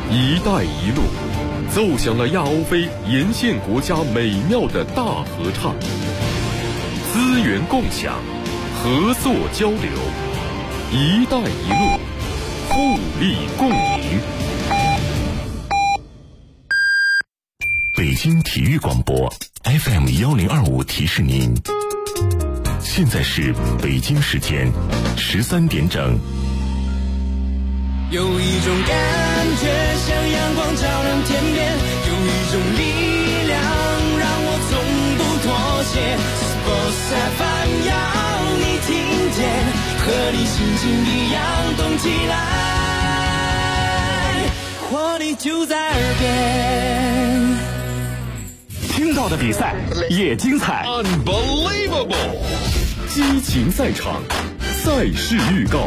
一带一路奏响了亚欧非沿线国家美妙的大合唱，资源共享，合作交流，一带一路，互利共赢。 北京体育广播 FM1025 提示您，现在是北京时间13点整。 有一种感觉像阳光照亮天边，有一种力量让我从不妥协。Sports FM 要你听见，和你心情一样动起来，活力就在耳边。 听到的比赛也精彩 Unbelievable， 激情赛场，赛事预告。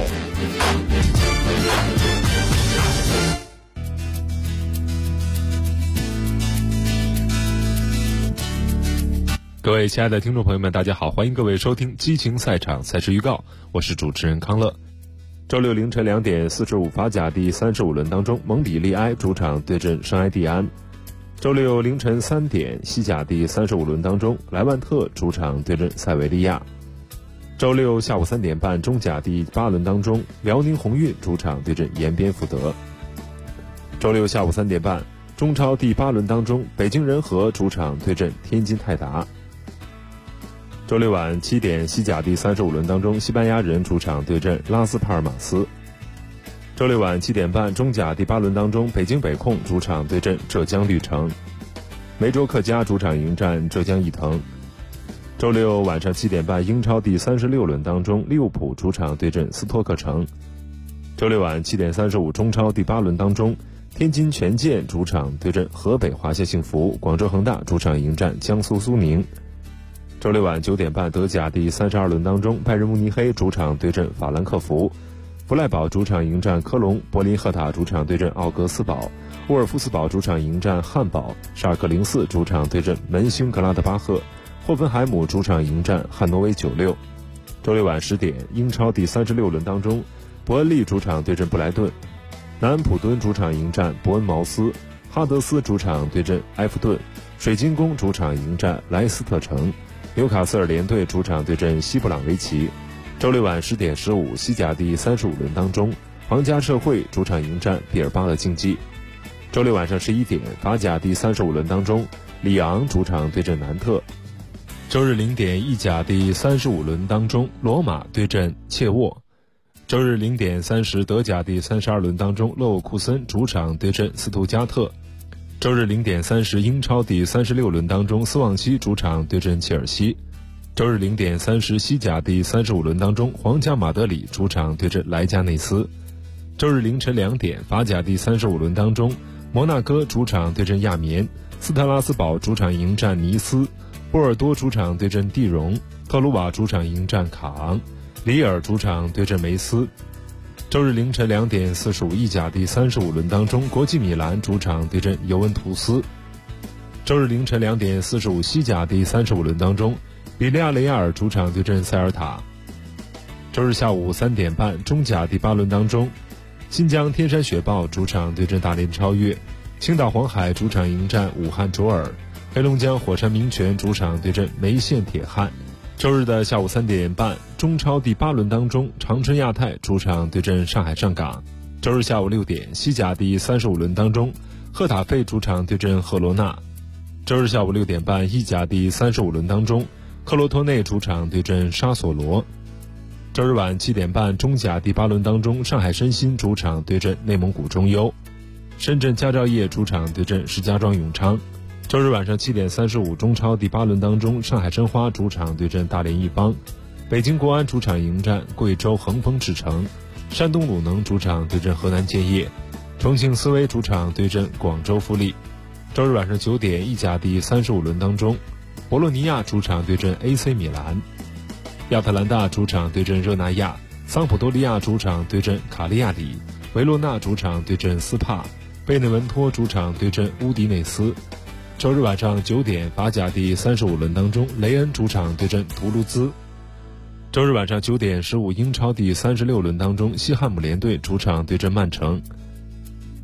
各位亲爱的听众朋友们，大家好，欢迎各位收听激情赛场赛事预告，我是主持人康乐。周六凌晨2点45，法甲第35轮当中，蒙彼利埃主场对阵圣埃蒂安。周六凌晨3点，西甲第35轮当中，莱万特主场对阵塞维利亚。周六下午3点半，中甲第8轮当中，辽宁宏运主场对阵延边福德。周六下午3点半，中超第8轮当中，北京人和主场对阵天津泰达。周六晚7点，西甲第35轮当中，西班牙人主场对阵拉斯帕尔马斯。周六晚7点半，中甲第8轮当中，北京北控主场对阵浙江绿城。梅州客家主场迎战浙江毅腾。周六晚上7点半，英超第36轮当中，利物浦主场对阵斯托克城。周六晚7点35，中超第8轮当中，天津权健主场对阵河北华夏幸福，广州恒大主场迎战江苏苏宁。周六晚9点半，德甲第32轮当中，拜仁慕尼黑主场对阵法兰克福，弗赖堡主场迎战科隆，柏林赫塔主场对阵奥格斯堡，沃尔夫斯堡主场迎战汉堡，沙尔克04主场对阵门兴格拉德巴赫，霍芬海姆主场迎战汉诺威96。周六晚10点，英超第36轮当中，伯恩利主场对阵布莱顿，南安普敦主场迎战伯恩茅斯，哈德斯主场对阵埃弗顿，水晶宫主场迎战莱斯特城，纽卡斯尔联队主场对阵西布朗维奇。周六晚10点15，西甲第35轮当中，皇家社会主场迎战毕尔巴鄂竞技。周六晚上11点，法甲第35轮当中，里昂主场对阵南特。周日0点，意甲第35轮当中，罗马对阵切沃。周日0点30，德甲第32轮当中，勒沃库森主场对阵斯图加特。周日0点30，英超第36轮当中，斯旺西主场对阵切尔西。周日0点30，西甲第35轮当中，皇家马德里主场对阵莱加内斯。周日凌晨2点，法甲第35轮当中，摩纳哥主场对阵亚眠，斯特拉斯堡主场迎战尼斯，波尔多主场对阵蒂荣，特鲁瓦主场迎战卡昂，里尔主场对阵梅斯。周日凌晨2点45，意甲第35轮当中，国际米兰主场对阵尤文图斯。周日凌晨2点45，西甲第35轮当中，比利亚雷亚尔主场对阵塞尔塔。周日下午3点半，中甲第8轮当中，新疆天山雪豹主场对阵大连超越，青岛黄海主场迎战武汉卓尔，黑龙江火山名泉主场对阵梅县铁汉。周日的下午3点半，中超第8轮当中，长春亚泰主场对阵上海上港。周日下午6点，西甲第35轮当中，赫塔费主场对阵赫罗纳。周日下午6点半，意甲第35轮当中，克罗托内主场对阵沙索罗。周日晚7点半，中甲第8轮当中，上海申鑫主场对阵内蒙古中优，深圳佳兆业主场对阵石家庄永昌。周日晚上7点35，中超第8轮当中，上海申花主场对阵大连一方，北京国安主场迎战贵州恒丰智诚，山东鲁能主场对阵河南建业，重庆斯威主场对阵广州富力。周日晚上9点，意甲第35轮当中，博洛尼亚主场对阵 AC 米兰，亚特兰大主场对阵热那亚，桑普多利亚主场对阵卡利亚里，维罗纳主场对阵斯帕，贝内文托主场对阵乌迪内斯。周日晚上9点，法甲第35轮当中，雷恩主场对阵图卢兹。周日晚上9点15，英超第36轮当中，西汉姆联队主场对阵曼城。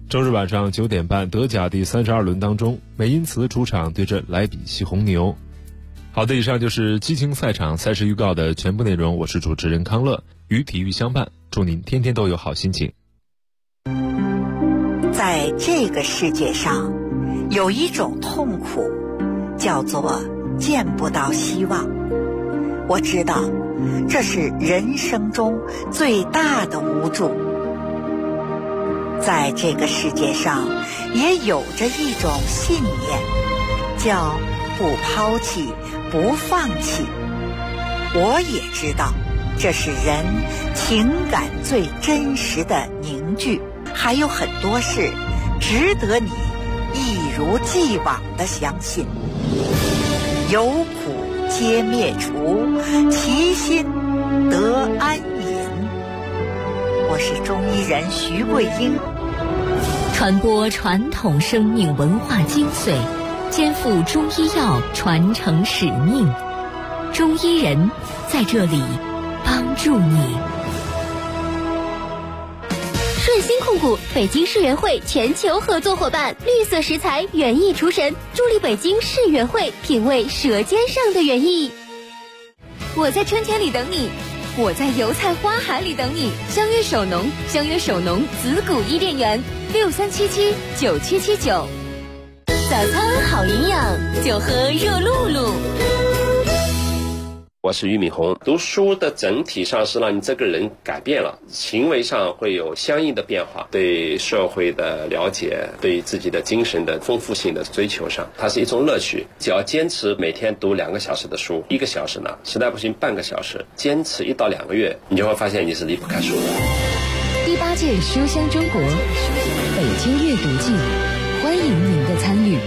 周日晚上9点半，德甲第32轮当中，美因茨主场对阵莱比锡红牛。好的，以上就是激情赛场赛事预告的全部内容。我是主持人康乐，与体育相伴，祝您天天都有好心情。 在这个世界上，有一种痛苦，叫做见不到希望。我知道，这是人生中最大的无助。在这个世界上，也有着一种信念，叫不抛弃，不放弃。我也知道，这是人情感最真实的凝聚。还有很多事值得你一如既往的相信。有苦皆灭除，其心得安隐。我是中医人徐桂英， 传播传统生命文化精髓，肩负中医药传承使命。中医人在这里帮助你。 顺心控股北京世园会全球合作伙伴，绿色食材园艺厨神，助力北京世园会品味舌尖上的园艺。我在春天里等你，我在油菜花海里等你。相约首农，相约首农子谷伊甸园，63779779。早餐好营养，就喝热露露。 我是俞敏洪。读书的整体上是让你这个人改变了，行为上会有相应的变化，对社会的了解，对自己的精神的丰富性的追求上，它是一种乐趣。只要坚持每天读2个小时的书，1个小时呢，实在不行半个小时，坚持1到2个月，你就会发现你是离不开书的。 第8届书香中国北京阅读季，欢迎您的参与。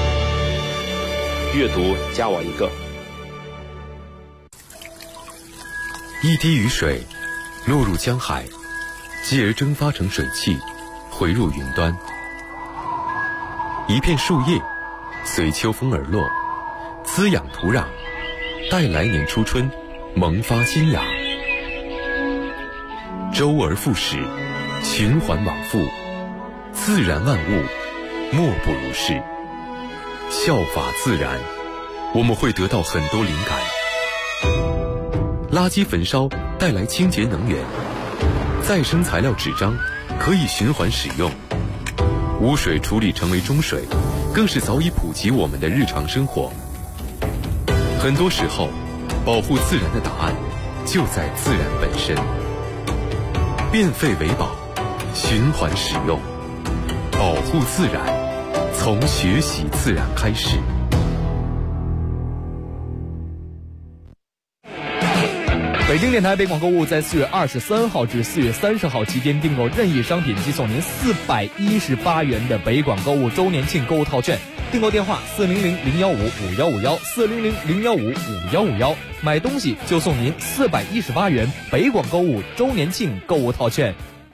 阅读加我一个。 一滴雨水落入江海，继而蒸发成水汽，回入云端。一片树叶随秋风而落，滋养土壤，待来年初春萌发新芽。周而复始，循环往复，自然万物莫不如是。效法自然，我们会得到很多灵感。垃圾焚烧带来清洁能源，再生材料纸张可以循环使用，污水处理成为中水，更是早已普及我们的日常生活。很多时候，保护自然的答案就在自然本身。变废为宝，循环使用，保护自然，从学习自然开始。 北京电台北广购物在4月23号至4月30号期间订购任意商品即送您418元的北广购物周年庆购物套券。订购电话400-015-5151，400-015-5151，买东西就送您418元北广购物周年庆购物套券。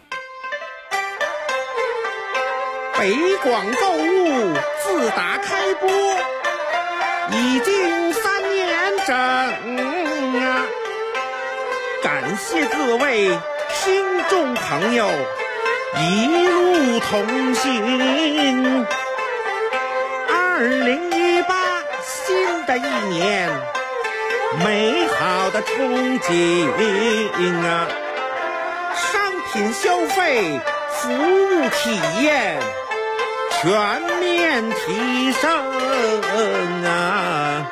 北广购物自打开播已经3年整啊，感谢各位听众朋友一路同行。2018新的一年，美好的憧憬啊！商品消费、服务体验全面提升啊！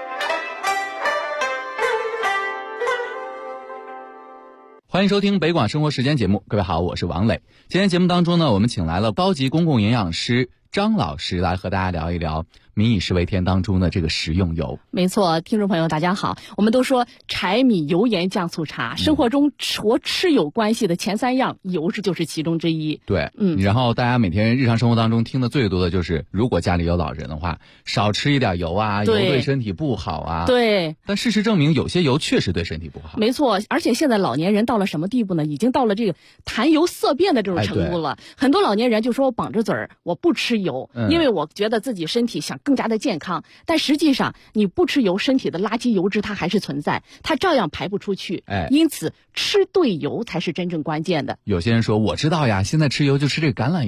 欢迎收听北广生活时间节目，各位好，我是王磊。今天节目当中呢，我们请来了高级公共营养师张老师来和大家聊一聊民以食为天当中的这个食用油。 没错，听众朋友大家好，我们都说柴米油盐酱醋茶，生活中和吃有关系的前3样，油就是其中之一。 对，然后大家每天日常生活当中听的最多的就是，如果家里有老人的话，少吃一点油啊，油对身体不好啊。 对。 但事实证明，有些油确实对身体不好。 没错，而且现在老年人到了什么地步呢？已经到了这个谈油色变的这种程度了。很多老年人就说我绑着嘴儿，我不吃油，因为我觉得自己身体想更加的健康。但实际上，你不吃油，身体的垃圾油脂它还是存在，它照样排不出去。因此吃对油才是真正关键的。 有些人说我知道呀，现在吃油就吃这个橄榄油。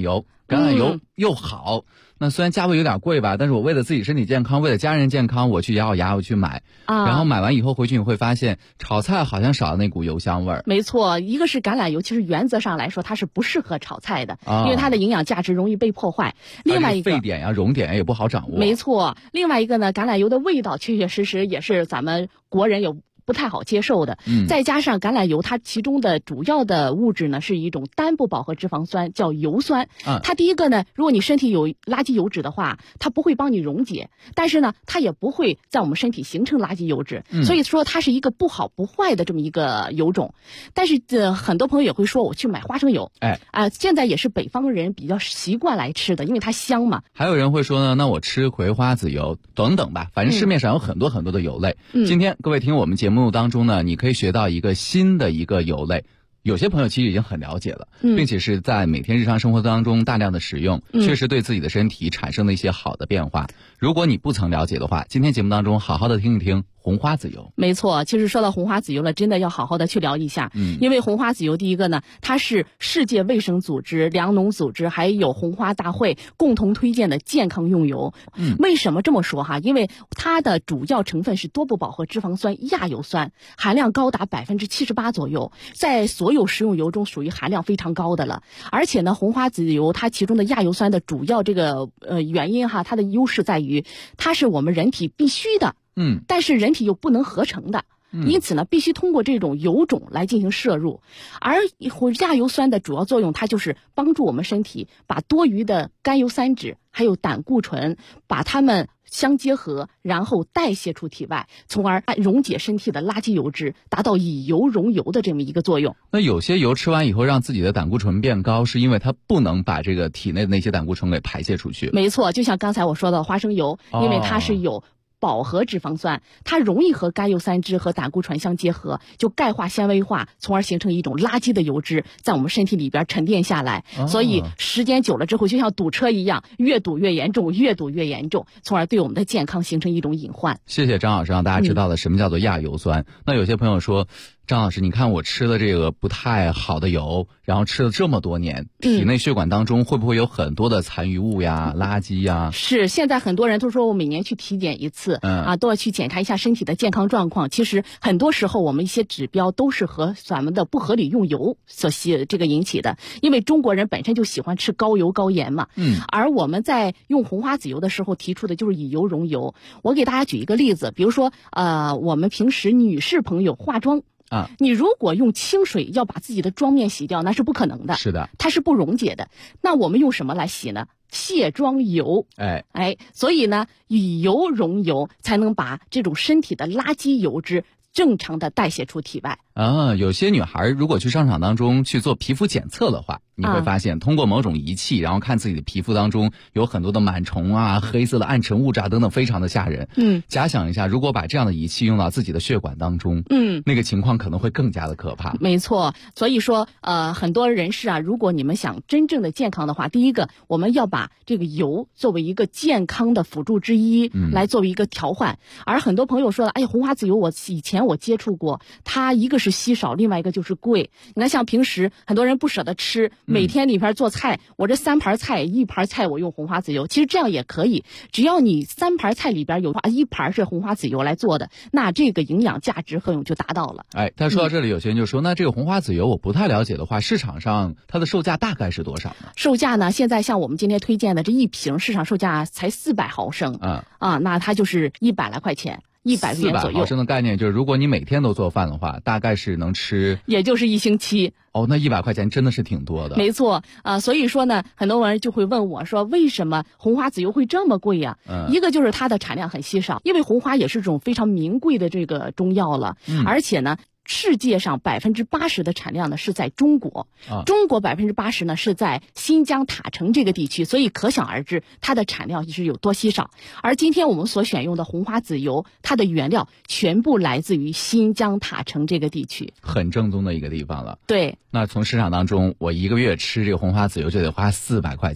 橄榄油又好。那虽然价位有点贵吧，但是我为了自己身体健康，为了家人健康，我去咬咬牙我去买，然后买完以后回去你会发现炒菜好像少了那股油香味儿。 没错，一个是橄榄油，其实原则上来说它是不适合炒菜的，因为它的营养价值容易被破坏。另外一个沸点呀、熔点也不好掌握。 没错，另外一个呢，橄榄油的味道确确实实也是咱们国人有不太好接受的，再加上橄榄油它其中的主要的物质呢是一种单不饱和脂肪酸，叫油酸。它第一个呢，如果你身体有垃圾油脂的话，它不会帮你溶解，但是呢它也不会在我们身体形成垃圾油脂，所以说它是一个不好不坏的这么一个油种。但是很多朋友也会说我去买花生油，现在也是北方人比较习惯来吃的，因为它香嘛。 还有人会说呢，那我吃葵花籽油等等吧，反正市面上有很多很多的油类。今天各位听我们节目当中呢，你可以学到一个新的一个油类，有些朋友其实已经很了解了，并且是在每天日常生活当中大量的使用，确实对自己的身体产生了一些好的变化。如果你不曾了解的话，今天节目当中好好的听一听红花籽油。 没错，其实说到红花籽油了，真的要好好的去聊一下。因为红花籽油第一个呢，它是世界卫生组织、粮农组织还有红花大会共同推荐的健康用油。为什么这么说哈？因为它的主要成分是多不饱和脂肪酸亚油酸，含量高达78%左右，在所有食用油中属于含量非常高的了。而且呢，红花籽油它其中的亚油酸的主要这个原因哈，它的优势在于它是我们人体必须的，但是人体又不能合成的。因此呢，必须通过这种油种来进行摄入，而亚油酸的主要作用，它就是帮助我们身体把多余的甘油三酯还有胆固醇把它们相结合，然后代谢出体外，从而溶解身体的垃圾油脂，达到以油溶油的这么一个作用。 那有些油吃完以后让自己的胆固醇变高，是因为它不能把这个体内的那些胆固醇给排泄出去。 没错，就像刚才我说的花生油，因为它是有饱和脂肪酸，它容易和甘油三酯和胆固醇相结合，就钙化纤维化，从而形成一种垃圾的油脂在我们身体里边沉淀下来。所以时间久了之后，就像堵车一样，越堵越严重，越堵越严重，从而对我们的健康形成一种隐患。 谢谢张老师让大家知道了什么叫做亚油酸。那有些朋友说，张老师，你看我吃了这个不太好的油，然后吃了这么多年，体内血管当中会不会有很多的残余物呀、垃圾呀？ 是，现在很多人都说我每年去体检一次，都要去检查一下身体的健康状况。其实很多时候我们一些指标都是和咱们的不合理用油所引起的，因为中国人本身就喜欢吃高油高盐嘛。而我们在用红花籽油的时候提出的就是以油溶油。我给大家举一个例子，比如说我们平时女士朋友化妆。你如果用清水要把自己的妆面洗掉，那是不可能的。 是的， 它是不溶解的。那我们用什么来洗呢？卸妆油。所以呢，以油溶油才能把这种身体的垃圾油脂正常的代谢出体外。 有些女孩如果去商场当中去做皮肤检测的话，你会发现通过某种仪器，然后看自己的皮肤当中有很多的螨虫啊、黑色的暗沉物质啊等等，非常的吓人。假想一下，如果把这样的仪器用到自己的血管当中，那个情况可能会更加的可怕。 没错，所以说很多人士啊，如果你们想真正的健康的话，第一个我们要把这个油作为一个健康的辅助之一，来作为一个调换。而很多朋友说了，哎呀，红花籽油以前我接触过，它一个是稀少，另外一个就是贵。你看像平时很多人不舍得吃，每天里边做菜，我这3盘菜1盘菜我用红花籽油，其实这样也可以，只要你3盘菜里边有1盘是红花籽油来做的，那这个营养价值和用就达到了。 他说到这里，有些人就说，那这个红花籽油我不太了解的话，市场上它的售价大概是多少呢？ 售价呢，现在像我们今天推荐的这一瓶市场售价才400毫升，那它就是100来块钱。100元左右。 400毫升的概念就是，如果你每天都做饭的话，大概是能吃， 也就是1星期。 那100块钱真的是挺多的。 没错所以说呢，很多人就会问我说，为什么红花籽油会这么贵呀？一个就是它的产量很稀少，因为红花也是种非常名贵的这个中药了，而且呢，世界上80%的产量呢是在中国，中国80%呢是在新疆塔城这个地区，所以可想而知它的产量是有多稀少。而今天我们所选用的红花籽油，它的原料全部来自于新疆塔城这个地区， 很正宗的一个地方了。 对， 那从市场当中，我1个月吃这个红花籽油就得花400块钱，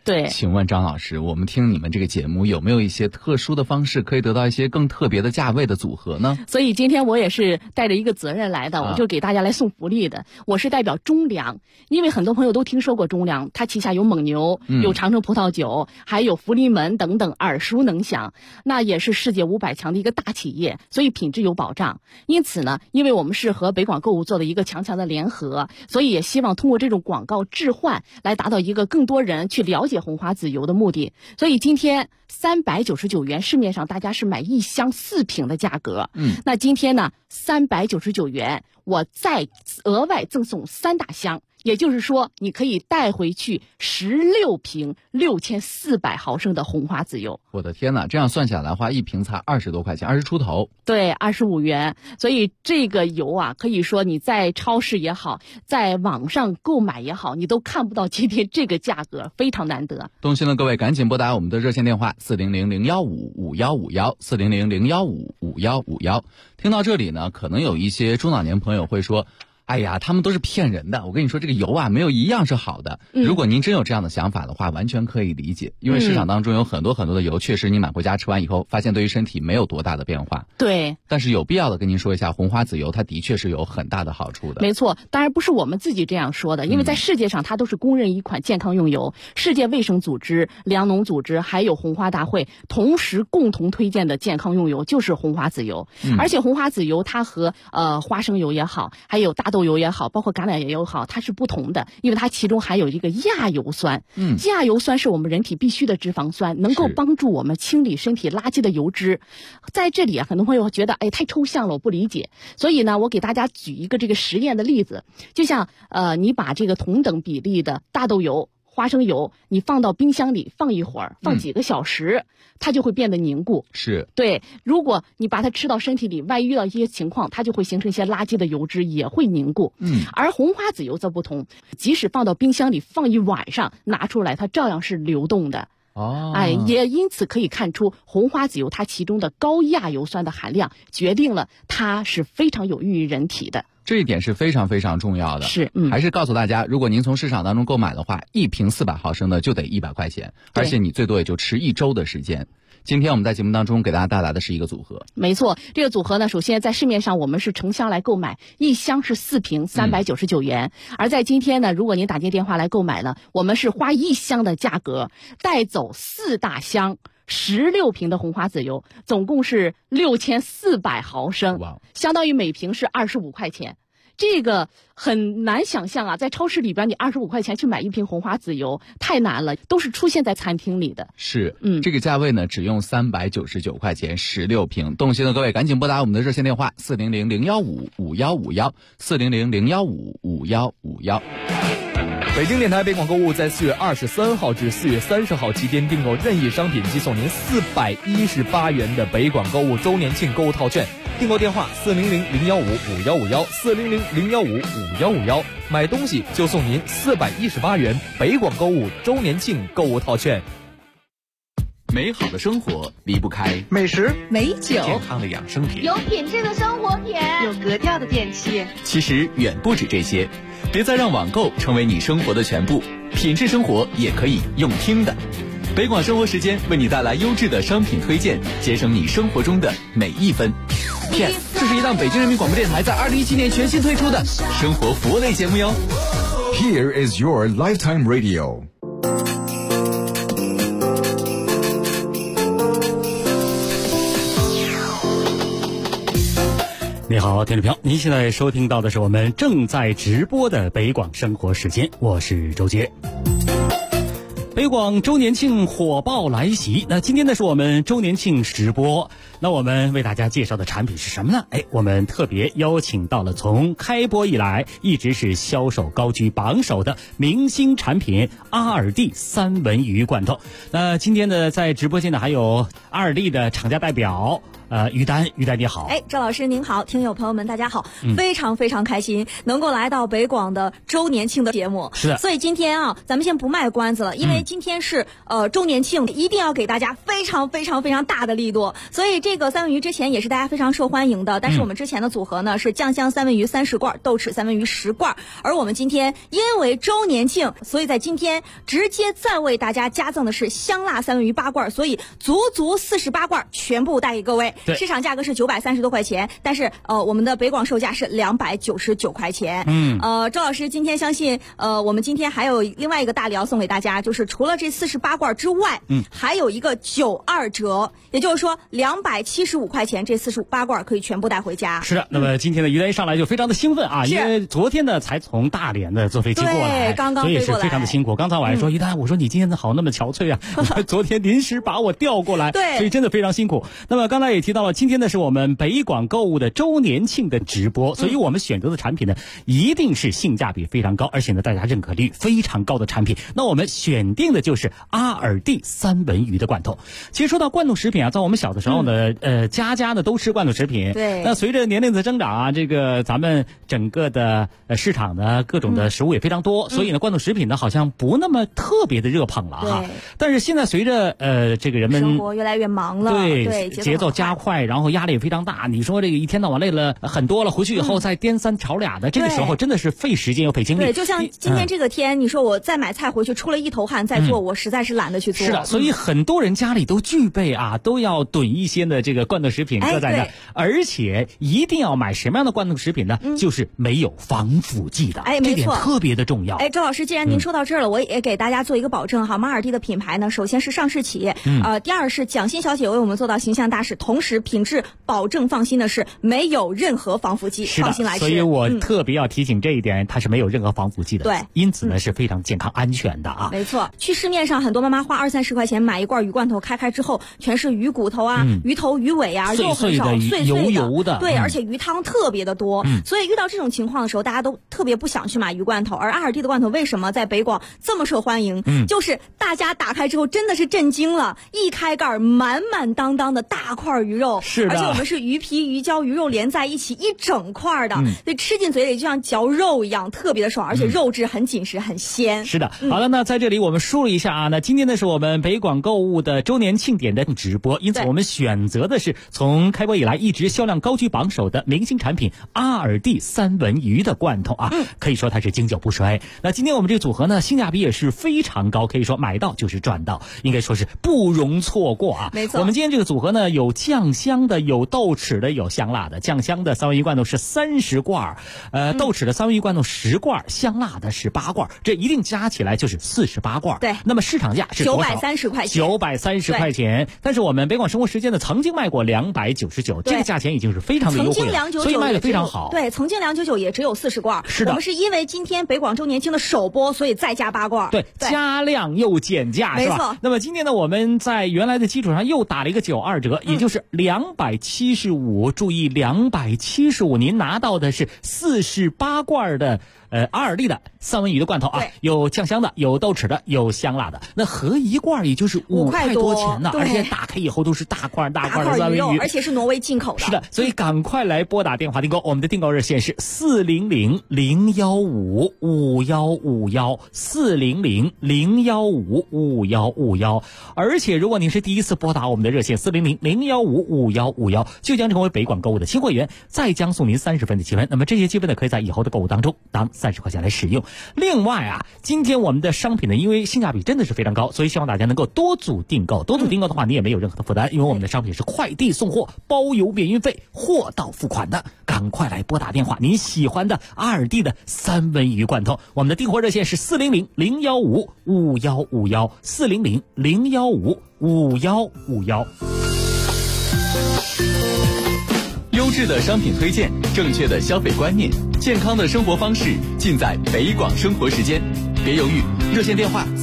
对， 请问张老师，我们听你们这个节目有没有一些特殊的方式可以得到一些更特别的价位的组合呢？ 所以今天我也是带着一个责任来的，我就给大家来送福利的。我是代表中粮，因为很多朋友都听说过中粮，它旗下有蒙牛，有长城葡萄酒，还有福临门等等，耳熟能详。那也是世界500强的一个大企业，所以品质有保障。因此呢，因为我们是和北广购物做了一个强的联合，所以也希望通过这种广告置换来达到一个更多人去了解红花籽油的目的。所以今天399元，市面上大家是买1箱4瓶的价格，那今天呢399元，我再额外赠送3大箱。也就是说，你可以带回去16瓶6400毫升的红花籽油。 我的天哪，这样算下来的话，一瓶才20多块钱，20出头。 对，25元。所以这个油啊，可以说你在超市也好，在网上购买也好，你都看不到今天这个价格，非常难得。 动心的各位赶紧拨打我们的热线电话400-015-5151，400-015-5151。听到这里呢，可能有一些中老年朋友会说，哎呀，他们都是骗人的。我跟你说，这个油啊，没有一样是好的。如果您真有这样的想法的话，完全可以理解。因为市场当中有很多的油，确实你买回家吃完以后，发现对于身体没有多大的变化。 对。 但是有必要的跟您说一下，红花籽油它的确是有很大的好处的。 没错，当然不是我们自己这样说的，因为在世界上它都是公认一款健康用油。世界卫生组织、粮农组织还有红花大会同时共同推荐的健康用油就是红花籽油。而且红花籽油它和花生油也好，还有大豆油也好，包括橄榄油也好，它是不同的，因为它其中含有一个亚油酸。亚油酸是我们人体必需的脂肪酸，能够帮助我们清理身体垃圾的油脂。在这里啊，很多朋友觉得太抽象了，我不理解。所以呢，我给大家举一个这个实验的例子，就像你把这个同等比例的大豆油、花生油，你放到冰箱里放一会儿，放几个小时，它就会变得凝固。 是。 对，如果你把它吃到身体里，万一遇到一些情况，它就会形成一些垃圾的油脂，也会凝固。而红花籽油则不同，即使放到冰箱里放一晚上，拿出来它照样是流动的。也因此可以看出，红花籽油它其中的高亚油酸的含量，决定了它是非常有益于人体的。 这一点是非常非常重要的。 是， 还是告诉大家，如果您从市场当中购买的话，一瓶400毫升的就得100块钱，而且你最多也就吃1周的时间。今天我们在节目当中给大家带来的是一个组合。 没错，这个组合呢，首先在市面上我们是成箱来购买，1箱是4瓶，399元。而在今天呢，如果您打进电话来购买了，我们是花1箱的价格带走4大箱16瓶的红花籽油，总共是6400毫升，相当于每瓶是25块钱。这个很难想象啊，在超市里边你25块钱去买一瓶红花籽油太难了，都是出现在餐厅里的。 是，这个价位呢只用399块钱16瓶。动心的各位赶紧拨打我们的热线电话400-015-5151，400-015-5151。 北京电台北广购物在4月23号至4月30号期间订购任意商品即送您418元的北广购物周年庆购物套券。订购电话400-015-5151，400-015-5151，买东西就送您418元北广购物周年庆购物套券。 美好的生活离不开美食、 美酒、 健康的养生品， 有品质的生活品， 有格调的电器。 其实远不止这些，别再让网购成为你生活的全部，品质生活也可以用听的。北广生活时间为你带来优质的商品推荐，节省你生活中的每一分。PS， 这是一档北京人民广播电台在2017年全新推出的生活服务类节目哟。 Here is your lifetime radio。 你好，听众朋友，您现在收听到的是我们正在直播的北广生活时间，我是周杰。北广周年庆火爆来袭，那今天呢是我们周年庆直播，那我们为大家介绍的产品是什么呢？我们特别邀请到了从开播以来一直是销售高居榜首的明星产品阿尔蒂三文鱼罐头。那今天呢在直播间呢还有阿尔蒂的厂家代表于丹你好。 赵老师您好，听友朋友们大家好，非常非常开心能够来到北广的周年庆的节目。 是的， 所以今天啊，咱们先不卖关子了，因为今天是周年庆，一定要给大家非常非常非常大的力度。所以这个三文鱼之前也是大家非常受欢迎的，但是我们之前的组合呢是酱香三文鱼30罐，豆豉三文鱼10罐，而我们今天因为周年庆，所以在今天直接再为大家加赠的是香辣三文鱼8罐，所以足48罐全部带给各位。市场价格是930多块钱，但是我们的北广售价是299块钱。周老师今天相信我们今天还有另外一个大礼要送给大家，就是除了这48罐之外，还有一个92折，也就是说275块钱这48罐可以全部带回家。 是的，那么今天的于丹一上来就非常的兴奋啊，因为昨天呢才从大连的坐飞机过来， 刚刚所以是非常的辛苦。刚才我还说于丹，我说你今天好那么憔悴啊，昨天临时把我调过来， 对， 所以真的非常辛苦。那么刚才也提到了，今天呢是我们北广购物的周年庆的直播，所以我们选择的产品呢一定是性价比非常高，而且呢大家认可率非常高的产品。那我们选定的就是阿尔蒂三文鱼的罐头。其实说到罐头食品啊，在我们小的时候呢，家家呢都吃罐头食品。 对。 那随着年龄的增长啊，这个咱们整个的市场呢各种的食物也非常多，所以呢罐头食品呢好像不那么特别的热捧了哈。但是现在随着这个人们生活越来越忙了，对， 节奏加快，然后压力也非常大。你说这个一天到晚累了很多了，回去以后再颠3炒2的，这个时候真的是费时间又费精力。 对，就像今天这个天，你说我再买菜回去出了一头汗再做，我实在是懒得去做。 是的，所以很多人家里都具备啊，都要囤一些的这个罐头食品搁在那，而且一定要买什么样的罐头食品呢？就是没有防腐剂的，这点特别的重要。 周老师，既然您说到这儿了，我也给大家做一个保证哈。马尔蒂的品牌呢，首先是上市企业，第二是蒋欣小姐为我们做到形象大使，同时品质保证放心的是没有任何防腐剂，放心来吃。 所以我特别要提醒这一点，它是没有任何防腐剂的， 对， 因此呢是非常健康安全的啊。 没错，去市面上很多妈妈花20-30块钱买一罐鱼罐头，开之后全是鱼骨头啊、鱼头鱼尾啊，肉很少，碎油的， 对，而且鱼汤特别的多，所以遇到这种情况的时候，大家都特别不想去买鱼罐头。而阿尔蒂的罐头为什么在北广这么受欢迎？就是大家打开之后真的是震惊了，一开盖满满当当的大块鱼肉， 是的， 而且我们是鱼皮、鱼胶、鱼肉连在一起一整块的，所以吃进嘴里就像嚼肉一样，特别的爽，而且肉质很紧实、很鲜。 是的，好了，那在这里我们梳理一下啊，那今天呢是我们北广购物的周年庆典的直播，因此我们选择的是从开播以来一直销量高居榜首的明星产品阿尔蒂三文鱼的罐头啊，可以说它是经久不衰。那今天我们这个组合呢，性价比也是非常高，可以说买到就是赚到，应该说是不容错过啊。 没错， 我们今天这个组合呢，有酱香的，有豆豉的，有香辣的。酱香的三文鱼罐头是30罐，豆豉的三文鱼罐头10罐，香辣的是8罐，这一定加起来就是48罐。 对， 那么市场价是多少 ？930块钱。 930块钱，但是我们北广生活时间呢，曾经卖过299，这个价钱已经是非常的优惠了，所以卖的非常好。 对，曾经299也只有40罐。 是的， 我们是因为今天北广周年庆的首播，所以再加8罐。 对，加量又减价，是吧？ 没错。 那么今天呢，我们在原来的基础上又打了一个92折，也就是275。注意，275，您拿到的是48罐的阿尔蒂的三文鱼的罐头啊，有酱香的，有豆豉的，有香辣的，那合一罐也就是5块多钱呢，而且打开以后都是大块的三文鱼， 而且是挪威进口的。 是的，所以赶快来拨打电话订购，我们的订购热线是400-015-5151，400-015-5151，而且如果您是第一次拨打我们的热线400-015-5151，就将成为北广购物的新会员，再将送您30分的积分，那么这些积分呢，可以在以后的购物当中当30块钱来使用。另外啊，今天我们的商品呢，因为性价比真的是非常高，所以希望大家能够多组订购。多组订购的话，你也没有任何的负担，因为我们的商品是快递送货，包邮免运费，货到付款的。赶快来拨打电话，您喜欢的阿尔蒂的三文鱼罐头，我们的订货热线是400-015-5151，400-015-5151。 优质的商品推荐，正确的消费观念，健康的生活方式，尽在北广生活时间。别犹豫，热线电话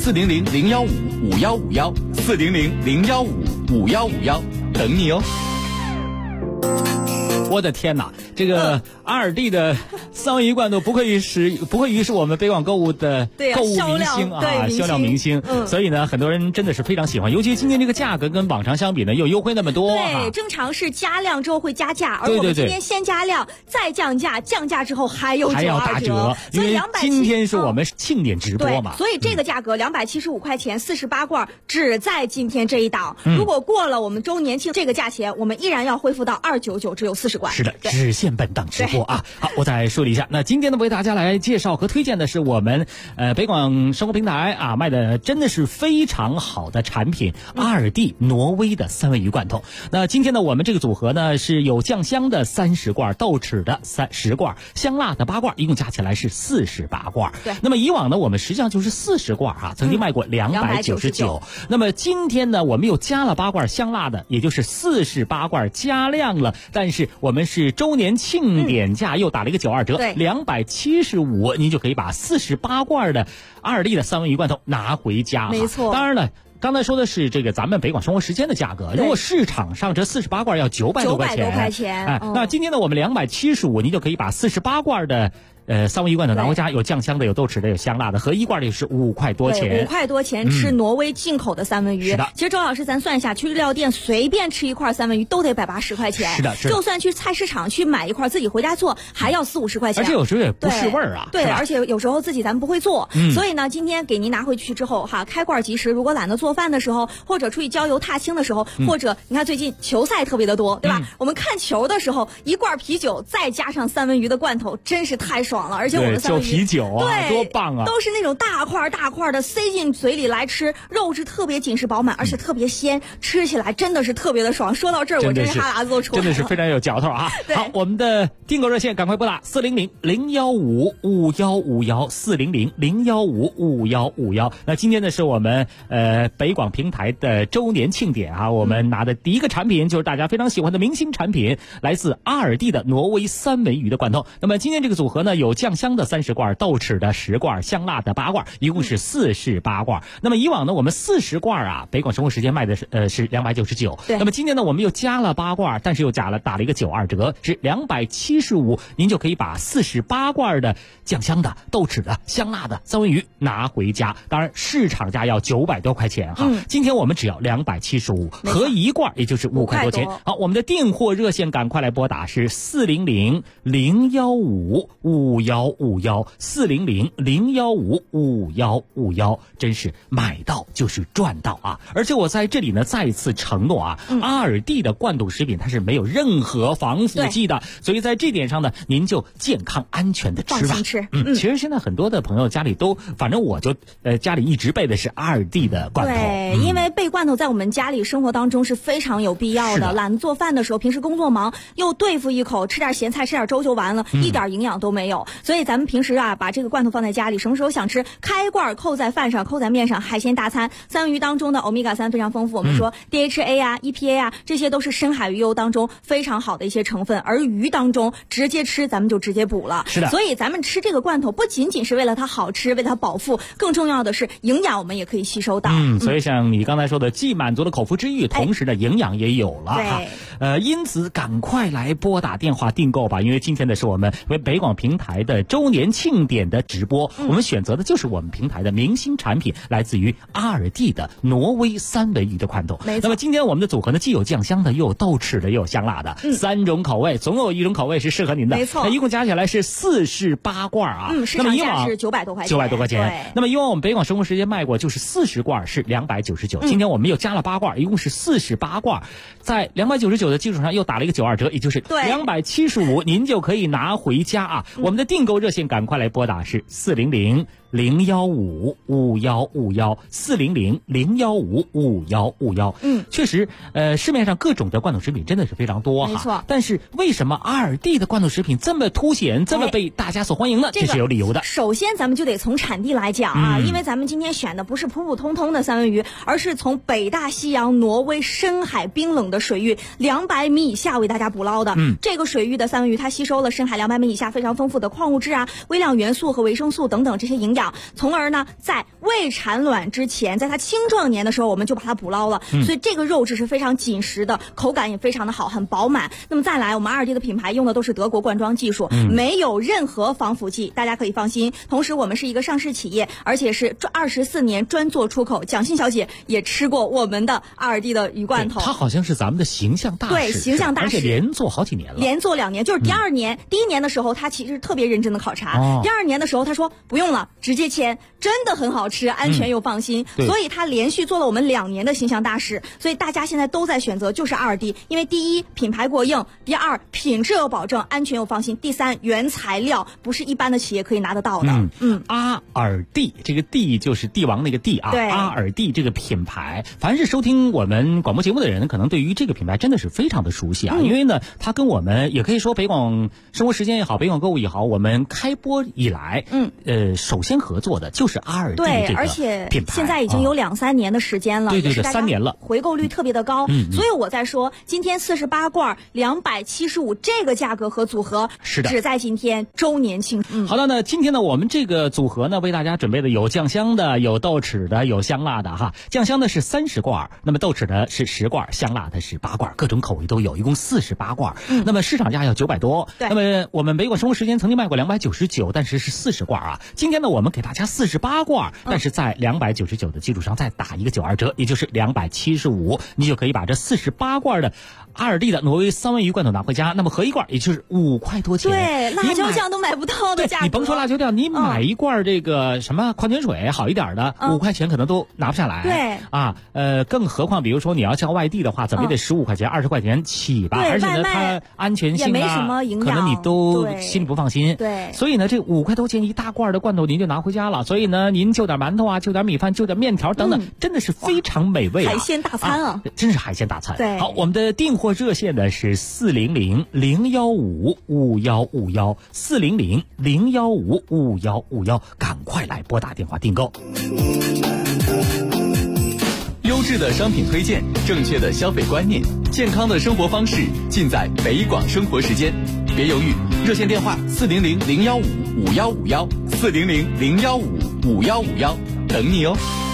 400-015-5151，400-015-5151，等你哦。 我的天哪， 这个阿尔蒂的三文鱼罐头不愧于是我们北广购物的购物明星啊，销量明星。所以呢，很多人真的是非常喜欢，尤其今天这个价格跟往常相比呢，又优惠那么多。 对，正常是加量之后会加价，而我们今天先加量再降价，降价之后还有还要打折，因为今天是我们庆典直播嘛， 所以这个价格275块钱48罐，只在今天这一档。如果过了我们周年庆这个价钱，我们依然要恢复到299，只有40罐。 是的，只限本档直播啊。好，我再说了一下，那今天呢为大家来介绍和推荐的是我们北广生活平台啊卖的真的是非常好的产品，阿尔蒂挪威的三文鱼罐头。那今天呢我们这个组合呢是有酱香的30罐，豆豉的10罐，香辣的8罐，一共加起来是48罐。 对， 那么以往呢我们实际上就是40罐啊，曾经卖过299。那么今天呢我们又加了8罐香辣的，也就是48罐加量了，但是我们是周年庆典价，又打了一个92折，275，您就可以把48罐的阿尔蒂的三文鱼罐头拿回家。 没错， 当然了。刚才说的是这个咱们北广生活时间的价格，如果市场上这48罐要900多块钱，那今天呢我们275，您就可以把48罐的三文鱼罐头拿回家，有酱香的，有豆豉的，有香辣的，合一罐的是5块多钱。 5块多钱吃挪威进口的三文鱼。 是的， 其实周老师咱算一下，去日料店随便吃一块三文鱼都得180块钱。 是的， 就算去菜市场去买一块自己回家做，还要40-50块钱。 而且有时候也不是味儿啊。 对，而且有时候自己咱们不会做，所以呢，今天给您拿回去之后哈，开罐即食。如果懒得做饭的时候，或者出去郊游踏青的时候，或者你看最近球赛特别的多，对吧？我们看球的时候，一罐啤酒再加上三文鱼的罐头，真是太爽了。而且我们三文鱼啤酒啊， 对， 多棒啊！ 都是那种大块的塞进嘴里来吃，肉质特别紧实饱满，而且特别鲜，吃起来真的是特别的爽。说到这儿，我真是哈喇子都出来了， 真的是非常有嚼头啊！好，我们的订购热线赶快拨打400-015-5151，400-015-5151。那今天呢是我们北广平台的周年庆典啊，我们拿的第一个产品就是大家非常喜欢的明星产品，来自阿尔蒂的挪威三文鱼的罐头。那么今天这个组合呢，有酱香的30罐，豆豉的10罐，香辣的8罐，一共是48罐。那么以往呢，我们40罐啊，北广生活时间卖的是299。 对。 那么今天呢，我们又加了8罐，但是又打了一个92折，是275，您就可以把48罐的酱香的、豆豉的、香辣的三文鱼拿回家。当然，市场价要900多块钱哈。今天我们只要275，合一罐也就是5块多钱。好，我们的订货热线赶快来拨打是400-015-5151，400-015-5151，真是买到就是赚到啊！而且我在这里呢再一次承诺啊，阿尔蒂的罐头食品它是没有任何防腐剂的，所以在这点上呢，您就健康安全的吃吧。 放心吃。 其实现在很多的朋友家里都，反正我就家里一直备的是阿尔蒂的罐头。 对，因为备罐头在我们家里生活当中是非常有必要的。懒得做饭的时候，平时工作忙，又对付一口，吃点咸菜，吃点粥就完了，一点营养都没有。所以咱们平时啊，把这个罐头放在家里，什么时候想吃，开罐扣在饭上，扣在面上，海鲜大餐。三文鱼当中的欧米伽3非常丰富，我们说 DHA 啊、EPA 啊，这些都是深海鱼油当中非常好的一些成分。而鱼当中直接吃，咱们就直接补了。 是的。 所以咱们吃这个罐头，不仅仅是为了它好吃，为了它饱腹，更重要的是营养我们也可以吸收到。 所以像你刚才说的，既满足了口腹之欲，同时呢营养也有了哈。因此赶快来拨打电话订购吧，因为今天的是我们为北广平台的周年庆典的直播，我们选择的就是我们平台的明星产品，来自于阿尔蒂的挪威三文鱼的罐头。那么今天我们的组合呢，既有酱香的，又有豆豉的，又有香辣的，3种口味，总有一种口味是适合您的。 没错。 那一共加起来是48罐啊。 市场价是900多块钱。 900多块钱。那么以往我们北广生活时间卖过就是40罐是299，今天我们又加了8罐，一共是48罐，在299的基础上又打了一个92折，也就是275，您就可以拿回家啊。我们的订购热线赶快来拨打是400-015-5151，400-015-5151。确实，市面上各种的罐头食品真的是非常多哈。 没错。 但是为什么阿尔蒂的罐头食品这么凸显，这么被大家所欢迎呢？这是有理由的。 首先咱们就得从产地来讲啊，因为咱们今天选的不是普普通通的三文鱼，而是从北大西洋挪威深海冰冷的水域200米以下为大家捕捞的。这个水域的三文鱼它吸收了深海200米以下非常丰富的矿物质啊、微量元素和维生素等等这些营养。 养，从而呢在未产卵之前，在它青壮年的时候我们就把它捕捞了，所以这个肉质是非常紧实的，口感也非常的好，很饱满。那么再来，我们2D 的品牌用的都是德国灌装技术，没有任何防腐剂，大家可以放心。同时我们是一个上市企业，而且是24年专做出口，蒋欣小姐也吃过我们的2D 的鱼罐头， 她好像是咱们的形象大使， 对，形象大使， 而且连做好几年了， 连做2年，就是第2年，第1年的时候她其实特别认真的考察，第2年的时候她说不用了，直接签，真的很好吃，安全又放心，所以她连续做了我们2年的形象大使，所以大家现在都在选择就是2D，因为第一品牌过硬，第2品质有保证，安全又放心，第3原材料不是一般的企业可以拿得到的。 阿尔蒂，这个蒂就是帝王那个帝啊，阿尔蒂这个品牌，凡是收听我们广播节目的人，可能对于这个品牌真的是非常的熟悉啊，因为呢，它跟我们也可以说北广生活时间也好，北广购物也好，我们开播以来，首先合作的就是阿尔蒂这个品牌， 对，而且现在已经有2-3年的时间了， 对，3年了， 回购率特别的高，所以我在说，今天48罐275这个价格和组合， 是的， 只在今天周年庆。 好的，那今天呢，我们这个组合呢，为大家准备的有酱香的，有豆豉的，有香辣的哈。酱香的是30罐，那么豆豉的是10罐，香辣的是8罐，各种口味都有，一共48罐。那么市场价要900多。那么我们北广生活时间曾经卖过299，但是是40罐啊。今天呢，我们给大家48罐，但是在299的基础上再打一个92折，也就是275，你就可以把这48罐的阿尔蒂的挪威三文鱼罐头拿回家。那么合一罐也就是5块多钱。 对，辣椒酱都买不到的价格。 你甭说辣椒酱，你买一罐这个什么矿泉水好一点的，5块钱可能都拿不下来。 对啊，更何况比如说你要叫外地的话，怎么也得15块钱、20块钱起吧。而且呢，它安全性也没什么营养， 可能你都心里不放心。 对， 所以呢，这5块多钱一大罐的罐头您就拿回家了。所以呢，您就点馒头啊，就点米饭，就点面条等等，真的是非常美味啊！ 海鲜大餐啊， 真是海鲜大餐。 对， 好，我们的订货热线呢是400-015-5151，400-015-5151，赶快来拨打电话订购。 优质的商品推荐，正确的消费观念，健康的生活方式，尽在北广生活时间。别犹豫，热线电话400-015-5151，400-015-5151，等你哦。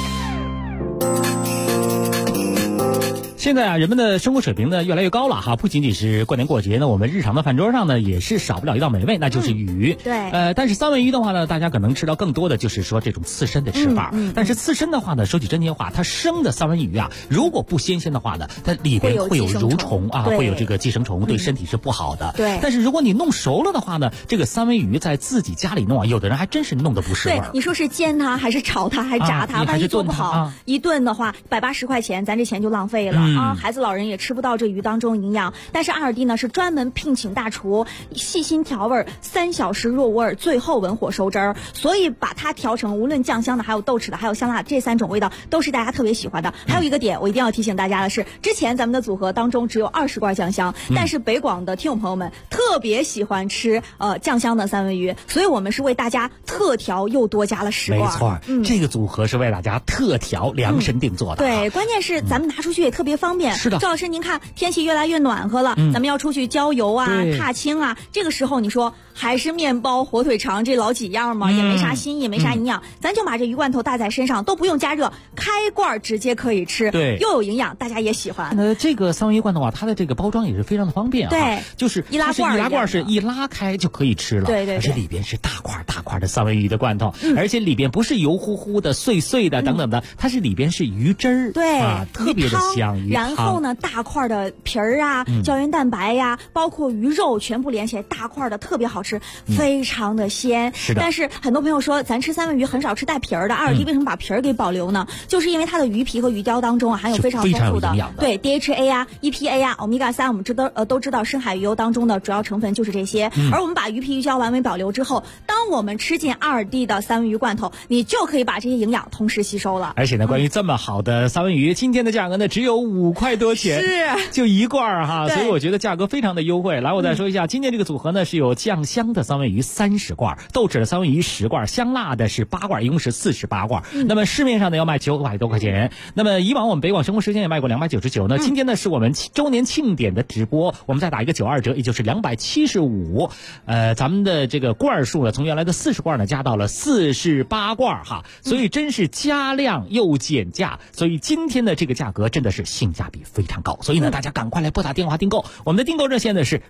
现在啊，人们的生活水平呢越来越高了哈，不仅仅是过年过节呢，我们日常的饭桌上呢也是少不了一道美味，那就是鱼。 对。 但是三文鱼的话呢，大家可能吃到更多的就是说这种刺身的吃法。但是刺身的话呢，说起真心话，它生的三文鱼啊，如果不新鲜的话呢，它里边会有蠕虫啊，会有这个寄生虫，对身体是不好的。 对。 但是如果你弄熟了的话呢，这个三文鱼在自己家里弄啊，有的人还真是弄得不是味儿。 对，你说是煎它还是炒它还是炸它，万一做不好，一顿的话180-180块钱，咱这钱就浪费了啊！孩子老人也吃不到这鱼当中营养。但是阿尔蒂呢是专门聘请大厨细心调味，3小时入味，最后文火收汁儿，所以把它调成无论酱香的还有豆豉的还有香辣这3种味道都是大家特别喜欢的。还有一个点我一定要提醒大家的是，之前咱们的组合当中只有20罐酱香，但是北广的听友朋友们特别喜欢吃酱香的三文鱼，所以我们是为大家特调又多加了10罐。 没错，这个组合是为大家特调量身定做的。 对，关键是咱们拿出去也特别方便。 是的， 赵老师您看天气越来越暖和了，咱们要出去郊游啊踏青啊，这个时候你说还是面包火腿肠这老几样嘛，也没啥新意没啥营养，咱就把这鱼罐头搭在身上，都不用加热，开罐直接可以吃， 对， 又有营养，大家也喜欢。 这个三文鱼罐头啊，它的这个包装也是非常的方便啊， 对， 就是易拉罐是一拉开就可以吃了， 对， 而且里边是大块大块的三文鱼的罐头，而且里边不是油乎乎的碎碎的等等的，它是里边是鱼汁儿， 对啊，特别的香。 然后呢，大块的皮儿啊，胶原蛋白呀，包括鱼肉全部连起来，大块的特别好吃，非常的鲜。 是的。 但是很多朋友说，咱吃三文鱼很少吃带皮儿的，阿尔蒂为什么把皮儿给保留呢？就是因为它的鱼皮和鱼胶当中啊含有非常丰富的对 DHA 啊、EPA 啊、欧米伽3，我们都知道深海鱼油当中的主要成分就是这些。而我们把鱼皮鱼胶完美保留之后，当我们吃进阿尔蒂的三文鱼罐头，你就可以把这些营养同时吸收了。 而且呢，关于这么好的三文鱼，今天的价格呢只有5块多钱， 是就1罐哈，所以我觉得价格非常的优惠。来，我再说一下，今天这个组合呢是有酱香香的三文鱼30罐，豆豉的三文鱼10罐，香辣的是8罐，一共是48罐。那么市面上呢要卖900多块钱。那么以往我们北广生活时间也卖过299，那今天呢是我们周年庆典的直播，我们再打一个92折，也就是275。咱们的这个罐数呢，从原来的40罐呢加到了48罐哈，所以真是加量又减价，所以今天的这个价格真的是性价比非常高，所以呢大家赶快来拨打电话订购。我们的订购热线呢是